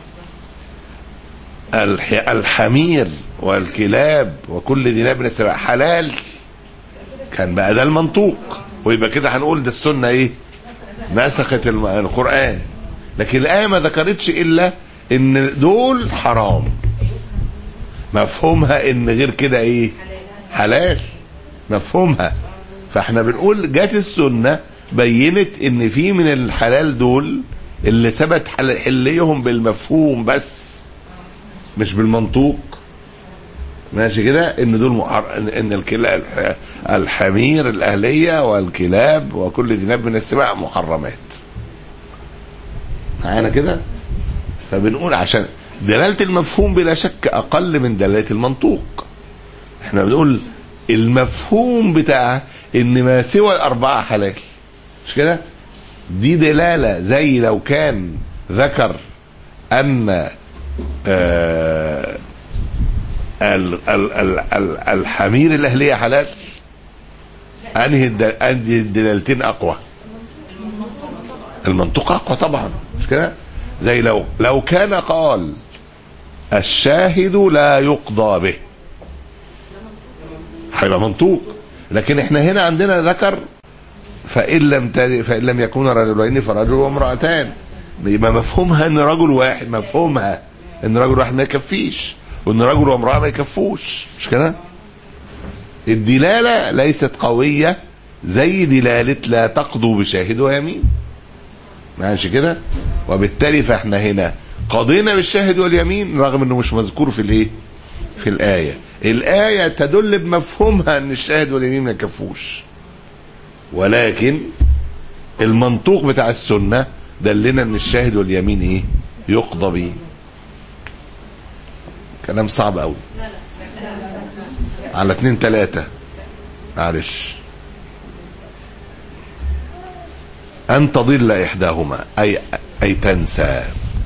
الحمير والكلاب وكل ذي ناب من السباع حلال، كان بقى ده المنطوق، ويبقى كده هنقول ده السنة ايه؟ نسخت القرآن. لكن الآية ما ذكرتش إلا إن دول حرام، مفهومها إن غير كده إيه؟ حلال، مفهومها. فإحنا بنقول جات السنة بينت إن في من الحلال دول اللي ثبت حليهم بالمفهوم بس مش بالمنطوق. ماشي كده؟ إن دول محر... إن الكلاب الحمير الأهلية والكلاب وكل ذي ناب من السباع محرمات. معانا كده؟ فبنقول عشان دلالة المفهوم بلا شك أقل من دلالة المنطوق. احنا بنقول المفهوم بتاع إن ما سوى الأربعة حلال، مش كده؟ دي دلالة زي لو كان ذكر أن آه ال ال ال ال الحمير الأهلية حلال، أنهي الدلالتين أقوى؟ المنطوق أقوى طبعا، مش كده؟ زي لو لو كان قال الشاهد لا يقضى به هيبقى منطوق، لكن احنا هنا عندنا ذكر فإن لم فإن لم يكون رجلين فرجل وامرأتان، يبقى مفهومها ان رجل واحد، مفهومها ان رجل واحد ما يكفيش، وان رجل وامرأة ما يكفوش، مش كده؟ الدلالة ليست قوية زي دلالة لا تقضوا بشاهد ويمين، ماشي كده؟ وبالتالي فاحنا هنا قضينا بالشاهد واليمين رغم انه مش مذكور في الايه؟ في الآية. الآية تدل بمفهومها ان الشاهد واليمين ما يكفوش، ولكن المنطوق بتاع السنة دلنا ان الشاهد واليمين ايه؟ يقضى به. كلام صعب قوي. على اتنين تلاتة معلش. أن تضل إحداهما أي أي تنسى.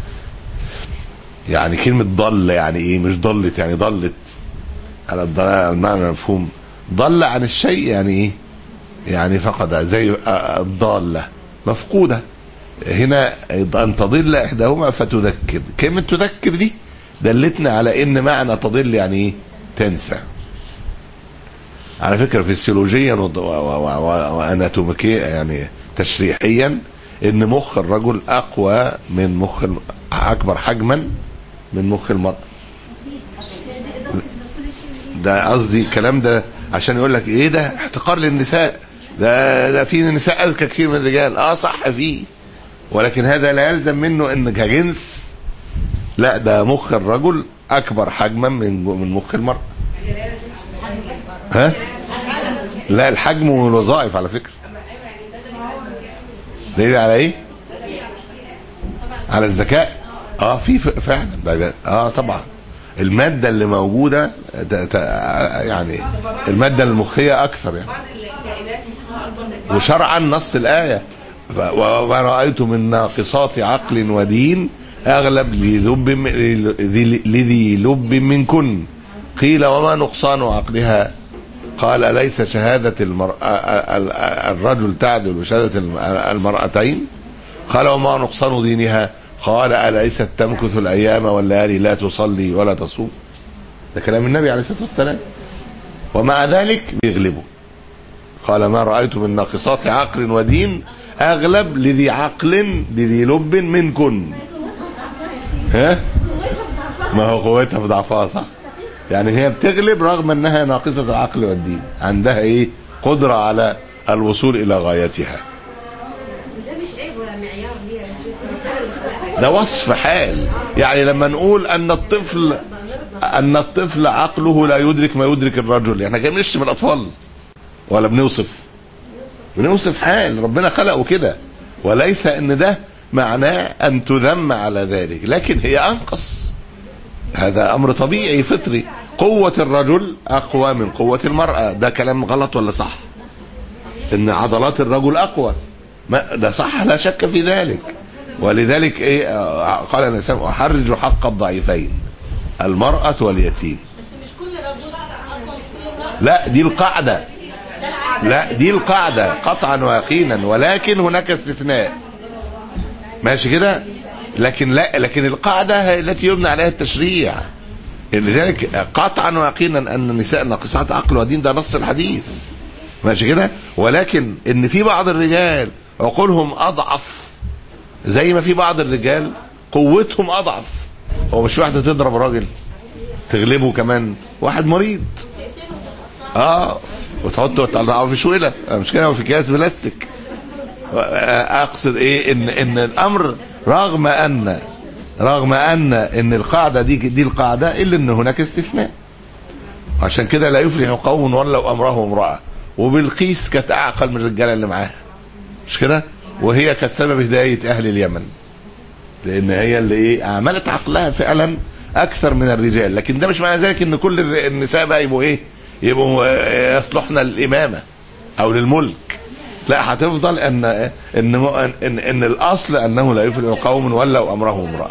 يعني كلمة ضل يعني إيه؟ مش ضلت يعني ضلت على الضلال المعنى المفهوم. ضل عن الشيء يعني إيه؟ يعني فقد، زي الضالة مفقودة. هنا أن تضل إحداهما فتذكر. كلمة تذكر دي دلتنا على إن معنى تضل يعني إيه؟ تنسى. على فكرة فيسيولوجيا وأناتوميكيا يعني تشريحيا ان مخ الرجل اقوى من مخ اكبر حجما من مخ المرأة. ده قصدي الكلام ده عشان يقول لك ايه ده احتقار للنساء، ده ده في نساء اذكى كتير من الرجال. اه صح فيه، ولكن هذا لا يلزم منه ان كجنس لا، ده مخ الرجل اكبر حجما من من مخ المرأة. ها لا، الحجم والوظائف على فكرة. دليل على ايه؟ على الذكاء. اه في فعلا ده اه طبعا المادة اللي موجودة يعني المادة المخية اكثر يعني. وشرعا نص الآية وما رأيت من ناقصات عقل ودين اغلب لذب لذي لب منكن قيل وما نقصان عقلها قال ليس شهادة المرأة الرجل تعدل بشهادة المرأتين قال وما نقصان دينها قال أليست تمكث الأيام والليالي لا تصلي ولا تصوم. ده كلام النبي عليه الصلاة والسلام، ومع ذلك بيغلبه. قال ما رأيت من ناقصات عقل ودين أغلب لذي عقل لذي لب منكن. ها ما هو قوتها في ضعفها صح، يعني هي بتغلب رغم انها ناقصة العقل والدين، عندها ايه؟ قدرة على الوصول الى غايتها. ده مش عيب ولا معيار ليها، ده وصف حال. يعني لما نقول ان الطفل ان الطفل عقله لا يدرك ما يدرك الرجل، احنا كده بنشتم الاطفال ولا بنوصف؟ بنوصف حال ربنا خلقه كده، وليس ان ده معناه ان تذم على ذلك، لكن هي انقص. هذا امر طبيعي فطري. قوة الرجل اقوى من قوة المرأة، ده كلام غلط ولا صح؟ ان عضلات الرجل اقوى، ما ده صح لا شك في ذلك. ولذلك ايه قال النبي احرج حق الضعيفين المرأة واليتيم. بس مش كل رجل اقوى من كل امرأة. لا دي القاعدة، لا دي القاعدة قطعا ويقينا، ولكن هناك استثناء. ماشي كده؟ لكن لا، لكن القاعدة التي يبنى عليها التشريع. لذلك قطعا ويقينا ان النساء ناقصات عقل ودين، ده نص الحديث. ماشي كده؟ ولكن ان في بعض الرجال عقولهم اضعف زي ما في بعض الرجال قوتهم اضعف. هو مش واحدة تضرب راجل تغلبه، كمان واحد مريض اه وتحطه وتطلعه في شويلة، مش كده؟ في اكياس بلاستيك. اقصد ايه؟ ان ان الامر رغم ان رغم ان ان القاعده دي دي القاعده الا ان هناك استثناء. عشان كده لا يفلح قوم ولو امره امراه، وبالقيس كانت اعقل من الرجاله اللي معاها، مش كده؟ وهي كانت سبب هدايه اهل اليمن، لان هي اللي ايه عملت عقلها فعلا اكثر من الرجال. لكن ده مش معنى ذلك ان كل النساء بقى يبقوا ايه؟ يبقوا يصلحن للامامه او للملك. لا، هتفضل ان ان ان, إن الاصل انه لا يفلح قوم ولوا امره امراه.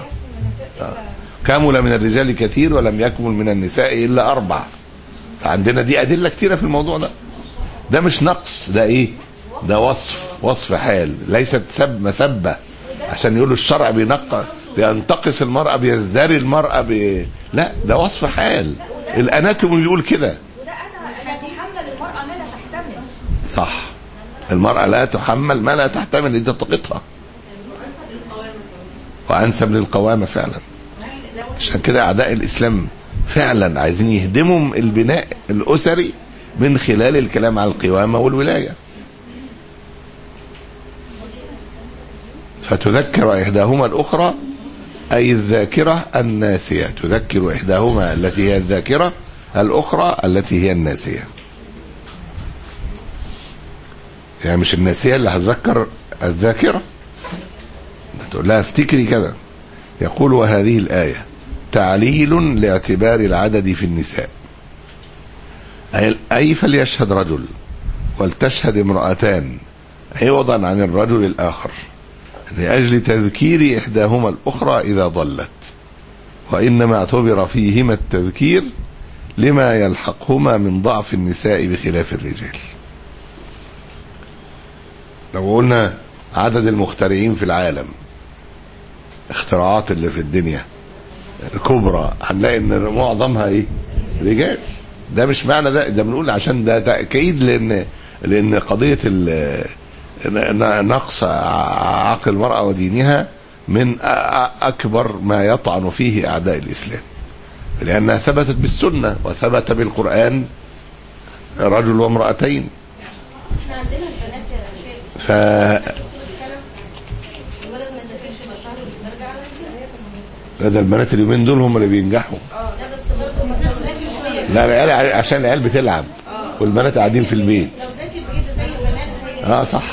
كمل من الرجال كثير ولم يكمل من النساء الا اربع. عندنا دي ادله كثيره في الموضوع ده. ده مش نقص، ده ايه؟ ده وصف، وصف حال، ليست سب مسبه عشان يقولوا الشرع بينقى بينتقص المرأة بيزدري المرأة ب... لا ده وصف حال. الاناتومي بيقول كده. وده انا لا تحمل المرأة ما لا تحتمل. صح، المرأة لا تحمل ما لا تحتمل، دي طاقتها. وانسب للقوامة فعلا. عشان كده اعداء الاسلام فعلا عايزين يهدموا البناء الاسري من خلال الكلام على القوامة والولاية. فتذكر إحداهما الأخرى أي الذاكرة الناسية، تذكر إحداهما التي هي الذاكرة الأخرى التي هي الناسية. يعني مش الناسية اللي هتذكر الذاكرة، تقول لها افتكري كذا. يقول وهذه الآية تعليل لاعتبار العدد في النساء، أي فليشهد رجل ولتشهد امرأتان عوضا عن الرجل الآخر لأجل تذكير إحداهما الأخرى إذا ضلت، وإنما اعتبر فيهما التذكير لما يلحقهما من ضعف النساء بخلاف الرجال. لو قلنا عدد المخترعين في العالم، اختراعات اللي في الدنيا الكبرى، هنلاقي ان معظمها ايه؟ رجال. ده مش معنى ده ده بنقول عشان ده تأكيد لان لان قضية نقص عقل المرأة ودينها من اكبر ما يطعن فيه اعداء الاسلام، لانها ثبتت بالسنة وثبت بالقرآن رجل وامرأتين. احنا عندنا البنات يا شيخ ف الولد ما يذاكرش يبقى شهر ويرجع على لا ده البنات اليومين دول هم اللي بينجحوا. اه لا بس برضه ما ذاكر شويه. لا العيال عشان العيال بتلعب والبنات قاعدين في البيت. لو ذاكر بجد زي البنات. اه صح.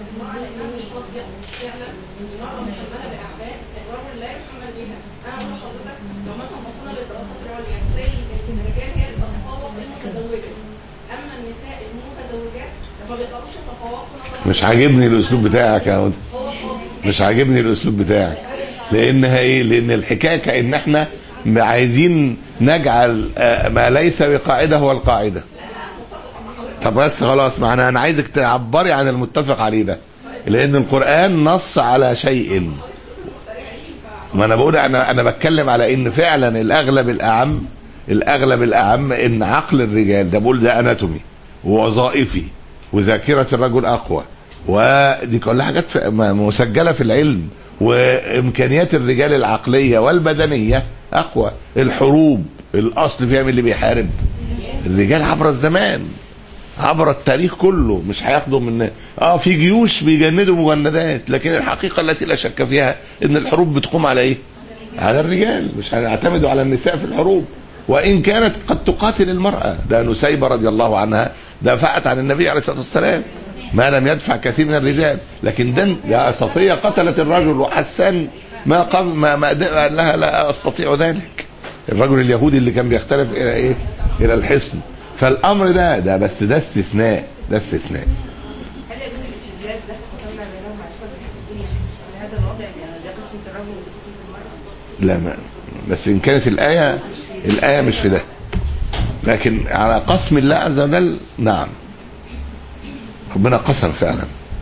مش عاجبني الاسلوب بتاعك يا هدى، مش عاجبني الاسلوب بتاعك. لانها ايه؟ لان الحكايه كأن احنا عايزين نجعل ما ليس بقاعده هو القاعده. طب بس خلاص، معناها انا عايزك تعبري عن المتفق عليه ده، لان القرآن نص على شيء. ما انا بقول انا انا بتكلم على ان فعلا الاغلب الاعم الاغلب الاعم ان عقل الرجال ده، بقول ده اناتومي ووظائفي وذاكره الرجل اقوى، ودي كلها حاجات مسجله في العلم، وامكانيات الرجال العقليه والبدنيه اقوى. الحروب الاصل فيها من اللي بيحارب الرجال عبر الزمان، عبر التاريخ كله. مش هياخدوا من اه في جيوش بيجندوا مجندات، لكن الحقيقه التي لا شك فيها ان الحروب بتقوم على ايه؟ على الرجال. مش هنعتمدوا على النساء في الحروب، وان كانت قد تقاتل المراه. ده نسيبه رضي الله عنها دافعت عن النبي عليه الصلاه والسلام ما لم يدفع كثير من الرجال، لكن دن يا صفيه قتلت الرجل، وحسان ما قام ما, ما قال لها لا استطيع ذلك. الرجل اليهودي اللي كان بيختلف الى ايه؟ الى الحصن. فالامر ده ده بس ده استثناء، ده استثناء. هل يجوز الاستدلال ده قسمنا بينهم على شرط الدنيا على هذا الوضع؟ يعني ده قسمة الرجل وده قسمة المرأة؟ لا ما بس ان كانت الايه الايه مش في ده، لكن على قسم الله عز وجل نعم، ربنا قسم فعلا.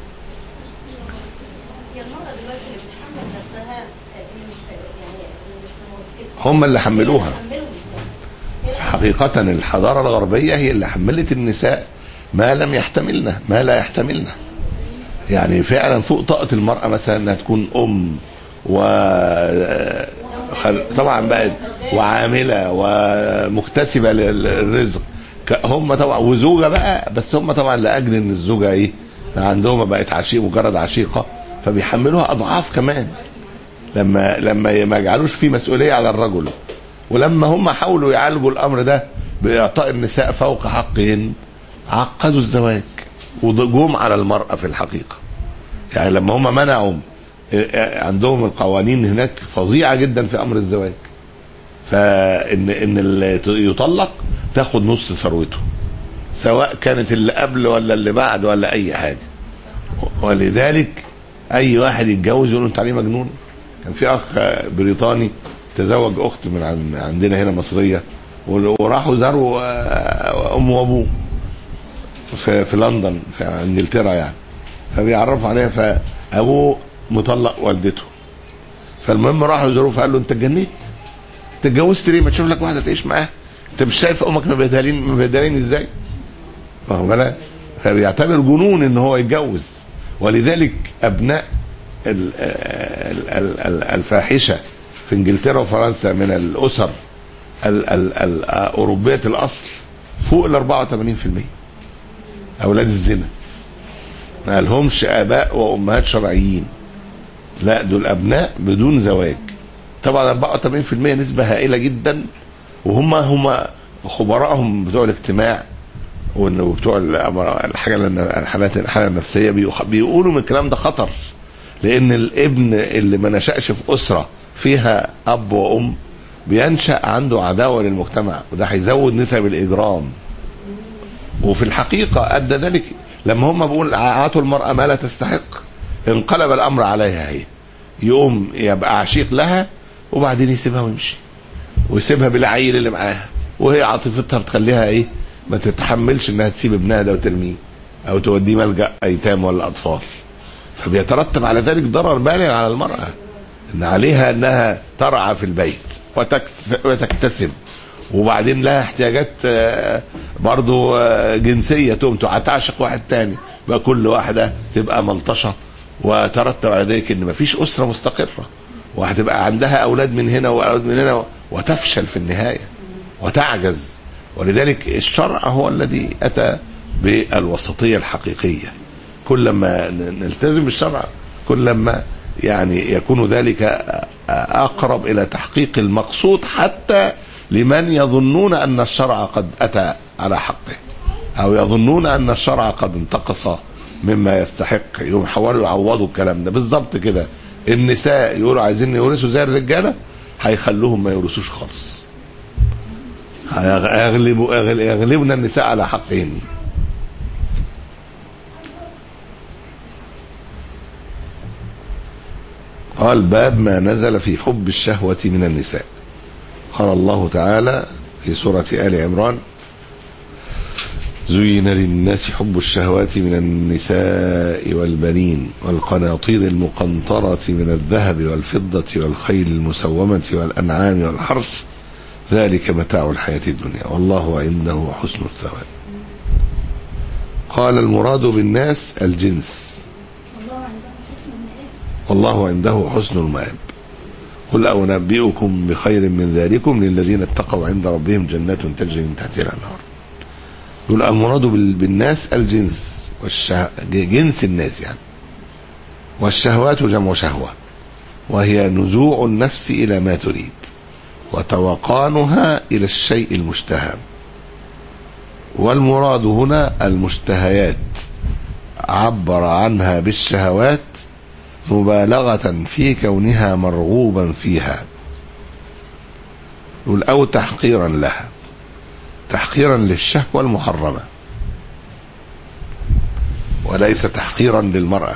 هي المرأة دلوقتي اللي بتحمل نفسها اللي مش يعني اللي مش في وظيفتها، هم اللي حملوها. حملوا حقيقة الحضارة الغربية هي اللي حملت النساء ما لم يحتملنا، ما لا يحتملنا. يعني فعلا فوق طاقة المرأة مثلا انها تكون ام و طبعا بقت وعاملة ومكتسبة للرزق، هم طبعا وزوجة بقى، بس هم طبعا لأجل ان الزوجة ايه عندهم بقت عشيق مجرد عشيقة، فبيحملوها اضعاف كمان لما لما ما يجعلوش في مسؤولية على الرجل. ولما هم حاولوا يعالجوا الامر ده باعطاء النساء فوق حقهن، عقدوا الزواج وضجوم على المرأة في الحقيقة. يعني لما هم منعوا، عندهم القوانين هناك فظيعة جدا في امر الزواج، فان ان اللي يطلق تاخد نص ثروته، سواء كانت اللي قبل ولا اللي بعد ولا اي حاجة. ولذلك اي واحد يتجوز يقولوا انت عليه مجنون. كان في اخ بريطاني تزوج اخت من عندنا هنا مصريه، وراحوا زاروا امه وابوه في, في لندن في انجلترا يعني، فبيعرفوا عليها. فابوه مطلق والدته. فالمهم راحوا يزوروه فقال له انت اتجنيت؟ انت اتجوزت ليه؟ ما تشوف لك واحده تعيش معاها، انت مش شايف امك مبهدلين مبهدلين ازاي؟ واخد بالك؟ فبيعتبر جنون ان هو يتجوز. ولذلك ابناء الفاحشه في انجلترا وفرنسا من الاسر الاوروبيه الاصل فوق ال أربعة وثمانين بالمئة اولاد الزنا، ما لهمش اباء وامهات شرعيين، لا دول ابناء بدون زواج. طبعا أربعة وثمانين بالمئة نسبه هائله جدا، وهم هم خبراءهم بتوع الاجتماع وبتوع الحاجه الحالات الحاله النفسيه بيقولوا من الكلام ده خطر، لان الابن اللي ما نشأش في اسره فيها اب وام بينشأ عنده عداوه للمجتمع، وده هيزود نسب الاجرام. وفي الحقيقه ادى ذلك لما هم بيقول اعطوا المراه ما لا تستحق، انقلب الامر عليها هي، يقوم يبقى عشيق لها وبعدين يسيبها ويمشي، ويسيبها بالعيل اللي معاها، وهي عاطفتها بتخليها ايه ما تتحملش انها تسيب ابنها ده وترميه او توديه ملجأ ايتام ولا اطفال. فبيترتب على ذلك ضرر بالغ على المرأة، ان عليها انها ترعى في البيت وتكتسب، وبعدين لها احتياجات برضو جنسية، تقوم تعشق واحد تاني، بقى كل واحدة تبقى ملطشة، وترتب على ذلك ان مفيش اسرة مستقرة، وهتبقى عندها اولاد من هنا واولاد من هنا، وتفشل في النهاية وتعجز. ولذلك الشرع هو الذي اتى بالوسطية الحقيقية. كلما نلتزم بالشرع كلما يعني يكون ذلك اقرب الى تحقيق المقصود، حتى لمن يظنون ان الشرع قد اتى على حقه، او يظنون ان الشرع قد انتقص مما يستحق، يوم حاولوا يعوضوا الكلام ده. بالظبط كده النساء يقولوا عايزين يورثوا زي الرجاله، هيخلوهم ما يورثوش خالص، هيغلبوا يغلبنا النساء على حقهم. قال باب ما نزل في حب الشهوة من النساء. قال الله تعالى في سورة آل عمران: زين للناس حب الشهوات من النساء والبنين والقناطير المقنطرة من الذهب والفضة والخيل المسومة والأنعام والحرث ذلك متاع الحياة الدنيا والله عنده حسن الثواب. قال المراد بالناس الجنس، والله عنده حسن المآب. قل أنبئكم بخير من ذلكم للذين اتقوا عند ربهم جنات تجري من تحتها الأنهار. يقول المراد بالناس الجنس، والشه... جنس الناس يعني. والشهوات جمع شهوة، وهي نزوع النفس إلى ما تريد وتوقانها إلى الشيء المشتهى. والمراد هنا المشتهيات، عبر عنها بالشهوات مبالغة في كونها مرغوبا فيها، يقول أو تحقيرا لها، تحقيرا للشهوة المحرمة وليس تحقيرا للمرأة.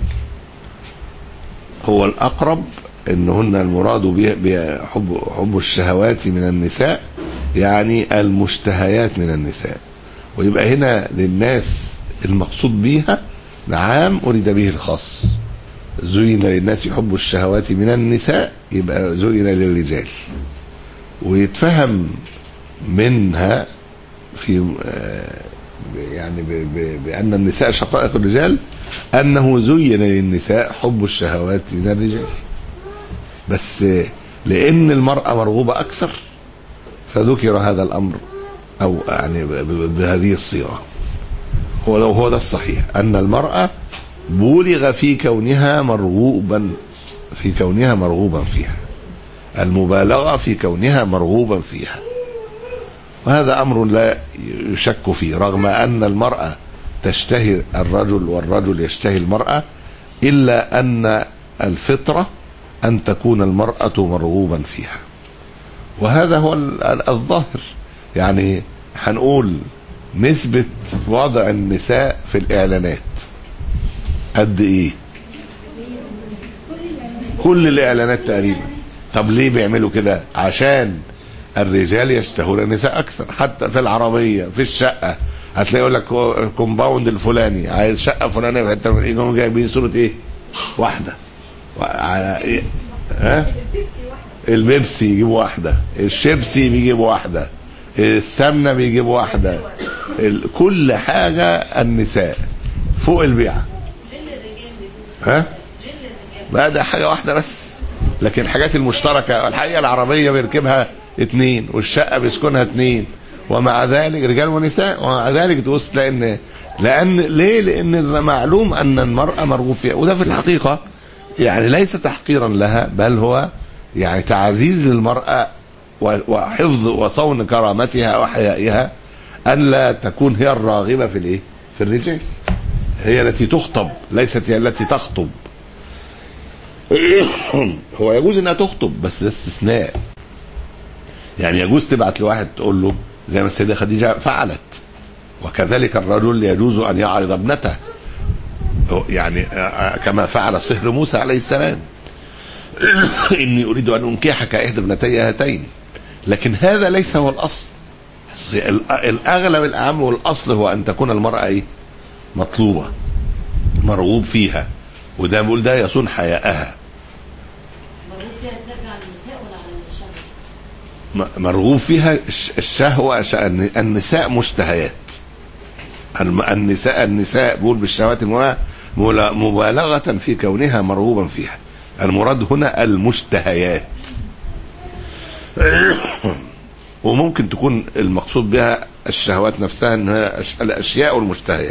هو الأقرب إنهن المراد بحب حب الشهوات من النساء يعني المشتهيات من النساء، ويبقى هنا للناس المقصود بها نعم أريد به الخاص. زين للناس حب الشهوات من النساء يبقى زين للرجال، ويتفهم منها في يعني بأن النساء شقائق الرجال أنه زين للنساء حب الشهوات من الرجال، بس لأن المرأة مرغوبة أكثر فذكر هذا الأمر أو يعني بهذه الصيغة. هو هو ده الصحيح، أن المرأة بولغ في كونها مرغوبا في كونها مرغوبا فيها، المبالغة في كونها مرغوبا فيها، وهذا أمر لا يشك فيه، رغم أن المرأة تشتهي الرجل والرجل يشتهي المرأة، إلا أن الفطرة أن تكون المرأة مرغوبا فيها. وهذا هو الظاهر. يعني هنقول نسبة وضع النساء في الإعلانات قد إيه؟ كل الإعلانات تقريبا. طب ليه بيعملوا كده؟ عشان الرجال يشتهون النساء أكثر. حتى في العربية في الشقة هتلاقي يقول لك كومباوند الفلاني عايز شقة فلانية، يقوموا جايبين صورة إيه؟ واحدة ها البيبسي يجيب واحده، الشيبسي بيجيب واحده، السمنه بيجيب واحده، كل حاجه النساء فوق البيعه. ها لا ده حاجه واحده بس، لكن الحاجات المشتركه الحقيقه العربيه بيركبها اتنين والشقه بيسكنها اتنين، ومع ذلك رجال ونساء، ومع ذلك تبص تلاقي ان لان ليه؟ لان معلوم ان المراه مرغوب فيها، وده في الحقيقه يعني ليس تحقيرا لها، بل هو يعني تعزيز للمراه وحفظ وصون كرامتها وحيائها، ان لا تكون هي الراغبه في الايه؟ في الرجال، هي التي تخطب ليست هي التي تخطب. هو يجوز انها تخطب بس ده استثناء، يعني يجوز تبعت لواحد تقول له زي ما السيدة خديجة فعلت، وكذلك الرجل يجوز ان يعرض ابنته يعني كما فعل صهر موسى عليه السلام، اني اريد ان انكحك احدى ابنتي هاتين، لكن هذا ليس هو الاصل. الاغلب الاعم والاصل هو ان تكون المرأة ايه؟ مطلوبة مرغوب فيها، وده بقول ده يصون حياءها. مرغوب فيها ترجع للنساء ولا على الشهوة؟ مرغوب فيها الشهوة، النساء مشتهيات، النساء النساء بقول بالشهوات مبالغة في كونها مرغوبا فيها، المراد هنا المشتهيات. وممكن تكون المقصود بها الشهوات نفسها انها الاشياء المشتهيات.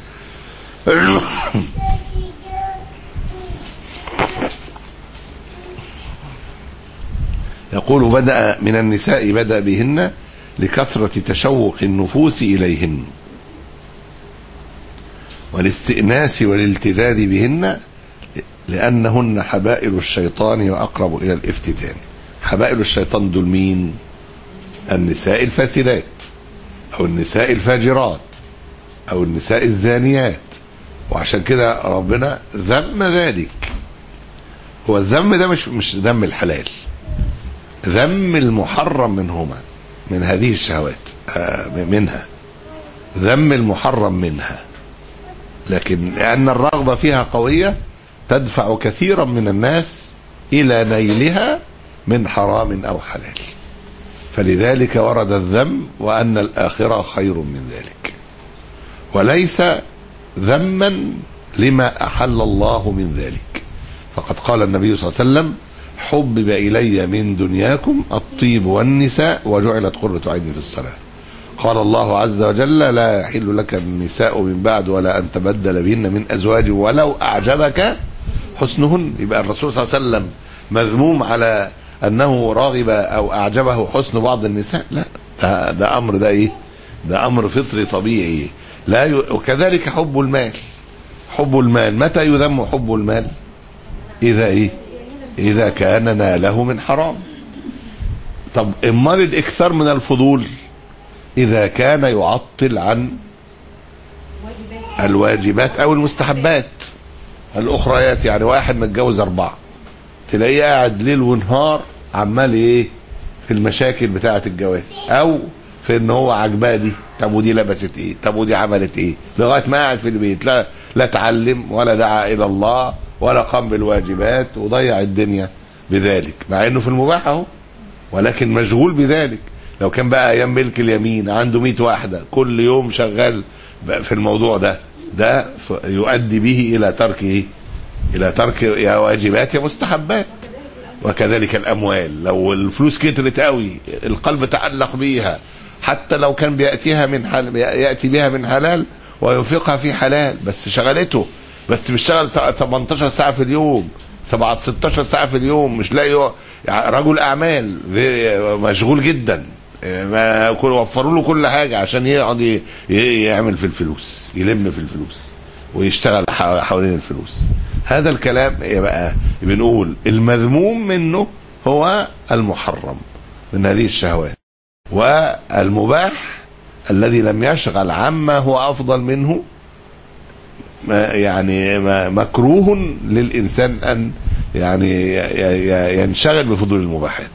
يقول بدأ من النساء بدأ بهن لكثرة تشوق النفوس إليهن والاستئناس والالتذاذ بهن، لأنهن حبائل الشيطان وأقرب إلى الافتتان. حبائل الشيطان دول مين؟ النساء الفاسدات أو النساء الفاجرات أو النساء الزانيات، وعشان كده ربنا ذم ذلك. هو الذم ده مش مش ذم الحلال، ذم المحرم منهما، من هذه الشهوات منها، ذم المحرم منها، لكن لأن الرغبة فيها قوية تدفع كثيرا من الناس إلى نيلها من حرام أو حلال، فلذلك ورد الذم وأن الآخرة خير من ذلك، وليس ذما لما أحل الله من ذلك. فقد قال النبي صلى الله عليه وسلم: حبب إلي من دنياكم الطيب والنساء وجعلت قرة عيني في الصلاة. قال الله عز وجل: لا يحل لك النساء من بعد ولا أن تبدل بهن من أزواج ولو أعجبك حسنهن. يبقى الرسول صلى الله عليه وسلم مذموم على أنه راغب أو أعجبه حسن بعض النساء؟ لا، ده, ده أمر ده إيه؟ ده أمر فطري طبيعي. لا ي... وكذلك حب المال. حب المال متى يذم حب المال؟ إذا إيه؟ إذا كان ناله من حرام. طب امال الإكثار من الفضول؟ إذا كان يعطل عن الواجبات أو المستحبات الأخريات. يعني واحد متجوز أربعة تلاقيه قاعد ليل ونهار عمال إيه؟ في المشاكل بتاعة الجواز، أو في إن هو عجباه دي، طب ودي لبست إيه؟ طب ودي عملت إيه؟ لغاية ما قاعد في البيت لا لا تعلم ولا دعا إلى الله ولا قام بالواجبات، وضيع الدنيا بذلك، مع إنه في المباح أهو، ولكن مشغول بذلك. لو كان بقى أيام ملك اليمين عنده مئة واحدة كل يوم شغال في الموضوع ده، ده يؤدي به إلى ترك إيه؟ إلى ترك يا واجبات يا مستحبات. وكذلك الأموال، لو الفلوس كترت قوي القلب تعلق بيها، حتى لو كان بيأتيها من حل... يأتي بها من حلال وينفقها في حلال، بس شغلته، بس بيشتغل ثمانية عشر ساعة في اليوم، سبعة ستة عشر ساعة في اليوم، مش لاقي رجل أعمال مشغول جدا، ما وفروا له كل حاجة عشان يقعد يعمل في الفلوس، يلم في الفلوس ويشتغل حوالين الفلوس. هذا الكلام يبقى بنقول المذموم منه هو المحرم من هذه الشهوات، والمباح الذي لم يشغل عما هو أفضل منه يعني مكروه للإنسان أن يعني ينشغل بفضول المباحات.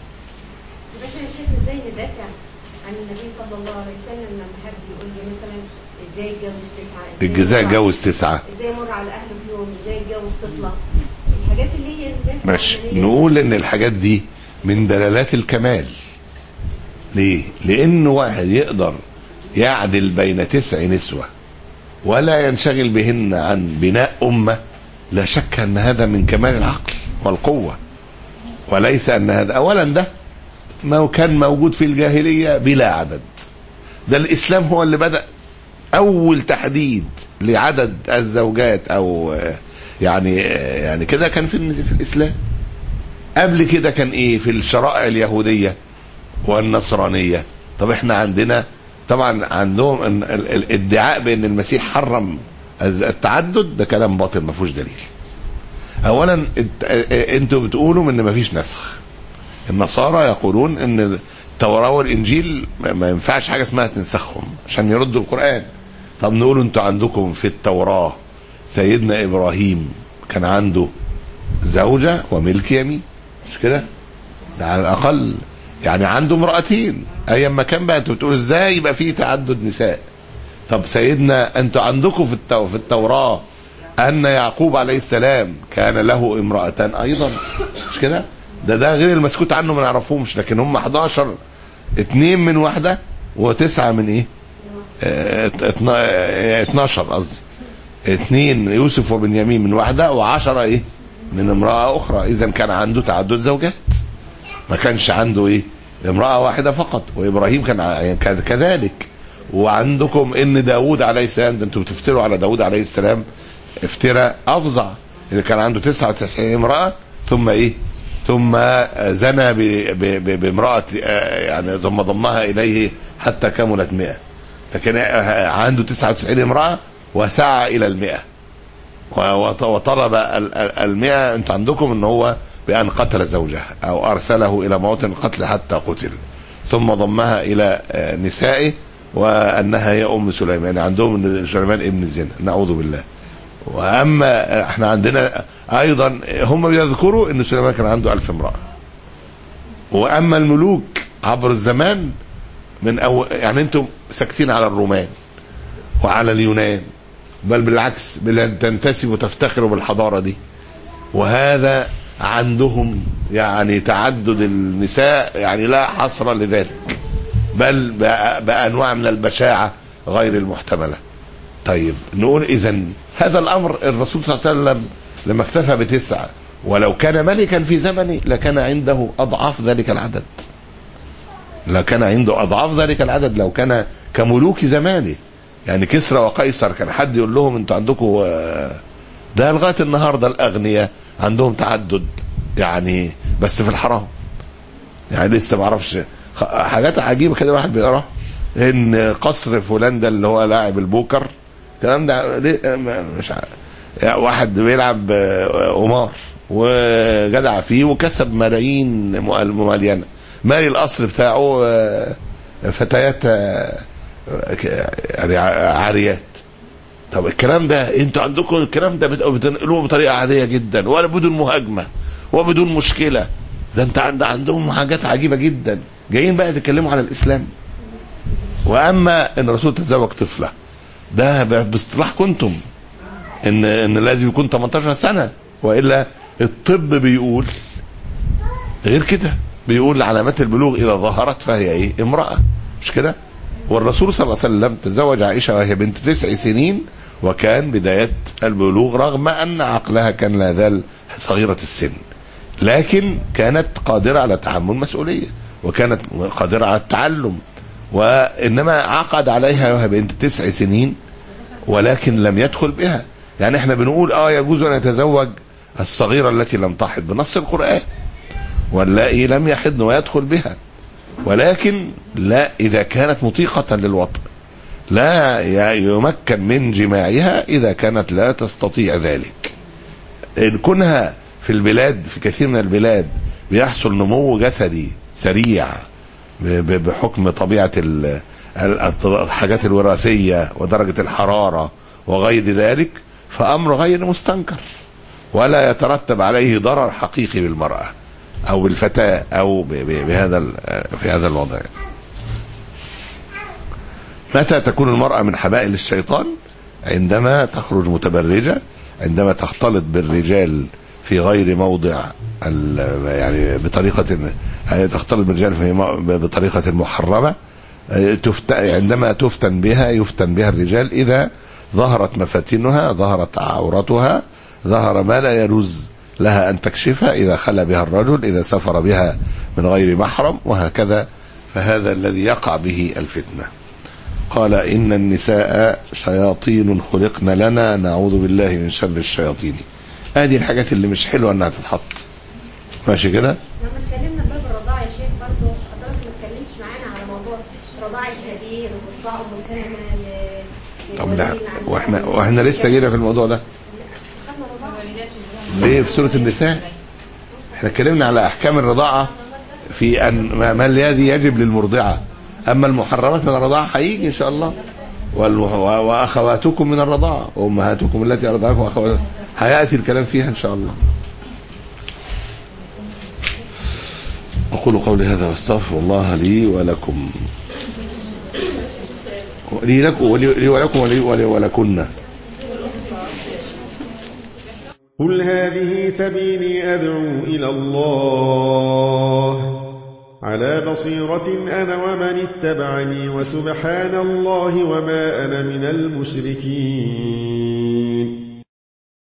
ازاي ندافع عن النبي صلى الله عليه وسلم لما حد يقول لي مثلا ازاي اتجوز تسعه، الجزاء اتجوز تسعه، ازاي مر على اهله في يوم، ازاي اتجوز طفله، الحاجات اللي هي الناس ماشي، نقول ان الحاجات دي من دلالات الكمال. ليه؟ لان واحد يقدر يعدل بين تسع نسوة ولا ينشغل بهن عن بناء أمة، لا شك ان هذا من كمال العقل والقوة، وليس ان هذا اولا ده ما كان موجود في الجاهلية بلا عدد. ده الاسلام هو اللي بدأ اول تحديد لعدد الزوجات، او يعني يعني كده كان في في الاسلام. قبل كده كان ايه؟ في الشرائع اليهودية والنصرانية. طب احنا عندنا طبعا عندهم الادعاء بان المسيح حرم التعدد، ده كلام باطل ما فيهوش دليل. اولا انتوا بتقولوا ان ما فيش نسخ. النصارى يقولون ان التوراة والانجيل ما ينفعش حاجة اسمها تنسخهم عشان يردوا القرآن. طب نقول انتوا عندكم في التوراة سيدنا ابراهيم كان عنده زوجة وملك يمين، مش كده؟ ده على الاقل يعني عنده امرأتين. ايام ما كان بقى انتوا بتقولوا ازاي يبقى فيه تعدد نساء؟ طب سيدنا انتوا عندكم في التو... في التوراة ان يعقوب عليه السلام كان له امرأتان ايضا، مش كده؟ ده ده غير المسكوت عنه ما نعرفهمش، لكن هم احداشر، اتنين من واحدة وتسعة من ايه؟ اه اتناشر قصدي، اتنين يوسف وبنيامين من واحدة وعشرة ايه؟ من امرأة اخرى. اذا كان عنده تعدد زوجات، ما كانش عنده ايه؟ امرأة واحدة فقط. وابراهيم كان كذلك. وعندكم ان داود عليه السلام، ده انتوا بتفتروا على داود عليه السلام افتراء افظع، اللي كان عنده تسعة وتسعين امرأة ثم ايه؟ ثم زنى بامرأة يعني ثم ضمها اليه حتى كملت مئة. لكن عنده تسعة وتسعين امرأة وسعى الى المئة وطلب المئة. انت عندكم ان هو بأن قتل زوجها او ارسله الى موطن القتل حتى قتل، ثم ضمها الى نسائه وانها هي ام سليمان. يعني عندهم ان سليمان ابن الزنا، نعوذ بالله. واما احنا عندنا ايضا هم بيذكروا ان سليمان كان عنده الف امرأة. واما الملوك عبر الزمان من أو يعني انتم ساكتين على الرومان وعلى اليونان، بل بالعكس تنتسبوا وتفتخروا بالحضارة دي، وهذا عندهم يعني تعدد النساء يعني لا حصر لذلك، بل بأنواع من البشاعة غير المحتملة. طيب نقول إذن هذا الأمر الرسول صلى الله عليه وسلم لما اكتفى بتسعة، ولو كان ملكا في زمنه لكان عنده أضعاف ذلك العدد، لكان عنده أضعاف ذلك العدد لو كان كملوك زمانه. يعني كسرى وقيصر كان حد يقول لهم انتوا عندكم ده لغاية النهاردة الأغنياء عندهم تعدد يعني بس في الحرام. يعني لسه ما اعرفش حاجات عجيبة كده واحد بيقرأ ان قصر فلان ده اللي هو لاعب البوكر الكلام ده مش عارف، يعني واحد بيلعب قمار وجدع فيه وكسب ملايين مليانة، مالي القصر بتاعه فتيات يعني عاريات. طب الكلام ده انتوا عندكم الكلام ده بتنقلوه بطريقه عاديه جدا ولا بدون مهاجمه وبدون مشكله. ده انت عند عندهم حاجات عجيبه جدا، جايين بقى تتكلموا على الاسلام. واما ان الرسول تزوج طفله ده باصطلاح كنتم ان ان لازم يكون تمنتاشر سنة، والا الطب بيقول غير كده، بيقول علامات البلوغ اذا ظهرت فهي ايه؟ امراه، مش كده؟ والرسول صلى الله عليه وسلم تزوج عائشة وهي بنت تسع سنين وكان بداية البلوغ، رغم أن عقلها كان لا زال صغيرة السن، لكن كانت قادرة على تحمل مسؤولية وكانت قادرة على التعلم. وإنما عقد عليها وهي بنت تسع سنين ولكن لم يدخل بها. يعني احنا بنقول اه يجوز أن يتزوج الصغيرة التي لم تحض بنص القرآن، واللائي لم يحضن ويدخل بها، ولكن لا إذا كانت مطيقة للوطء، لا يمكن من جماعها إذا كانت لا تستطيع ذلك. إن كونها في البلاد، في كثير من البلاد بيحصل نمو جسدي سريع بحكم طبيعة الحاجات الوراثية ودرجة الحرارة وغير ذلك، فأمر غير مستنكر ولا يترتب عليه ضرر حقيقي بالمرأة أو بالفتاة أو بهذا في هذا الوضع. متى تكون المرأة من حبائل الشيطان؟ عندما تخرج متبرجة، عندما تختلط بالرجال في غير موضع يعني بطريقة تختلط بالرجال فهي بطريقة محرمة، عندما تفتن بها يفتن بها الرجال إذا ظهرت مفاتنها، ظهرت عورتها، ظهر ما لا يجوز لها أن تكشفها، إذا خلى بها الرجل، إذا سافر بها من غير محرم، وهكذا. فهذا الذي يقع به الفتنة. قال إن النساء شياطين خلقن لنا نعوذ بالله من شر الشياطين. هذه الحاجات اللي مش حلوة أنها تتحط. ماشي كده؟ لما اتكلمنا باب الرضاعة يا شيخ برضه حضرتك ما اتكلمتش معانا على موضوع رضاعة الهدير ورضاعة أم سلمة. طب لا، واحنا واحنا لسه جينا في الموضوع ده. ليه في سورة النساء؟ احنا اتكلمنا على أحكام الرضاعة في أن ما الذي يجب للمرضعة، أما المحرمات من الرضاعة هيجي إن شاء الله. وأخواتكم من الرضاعة وأمهاتكم التي أرضعكم وأخواتكم، هيأتي الكلام فيها إن شاء الله. أقول قولي هذا واستغفر الله لي ولكم، لي لكم ولي ولكم ولي ولكن. قل هذه سبيلي أدعو إلى الله على بصيرة أنا ومن اتبعني وسبحان الله وما أنا من المشركين.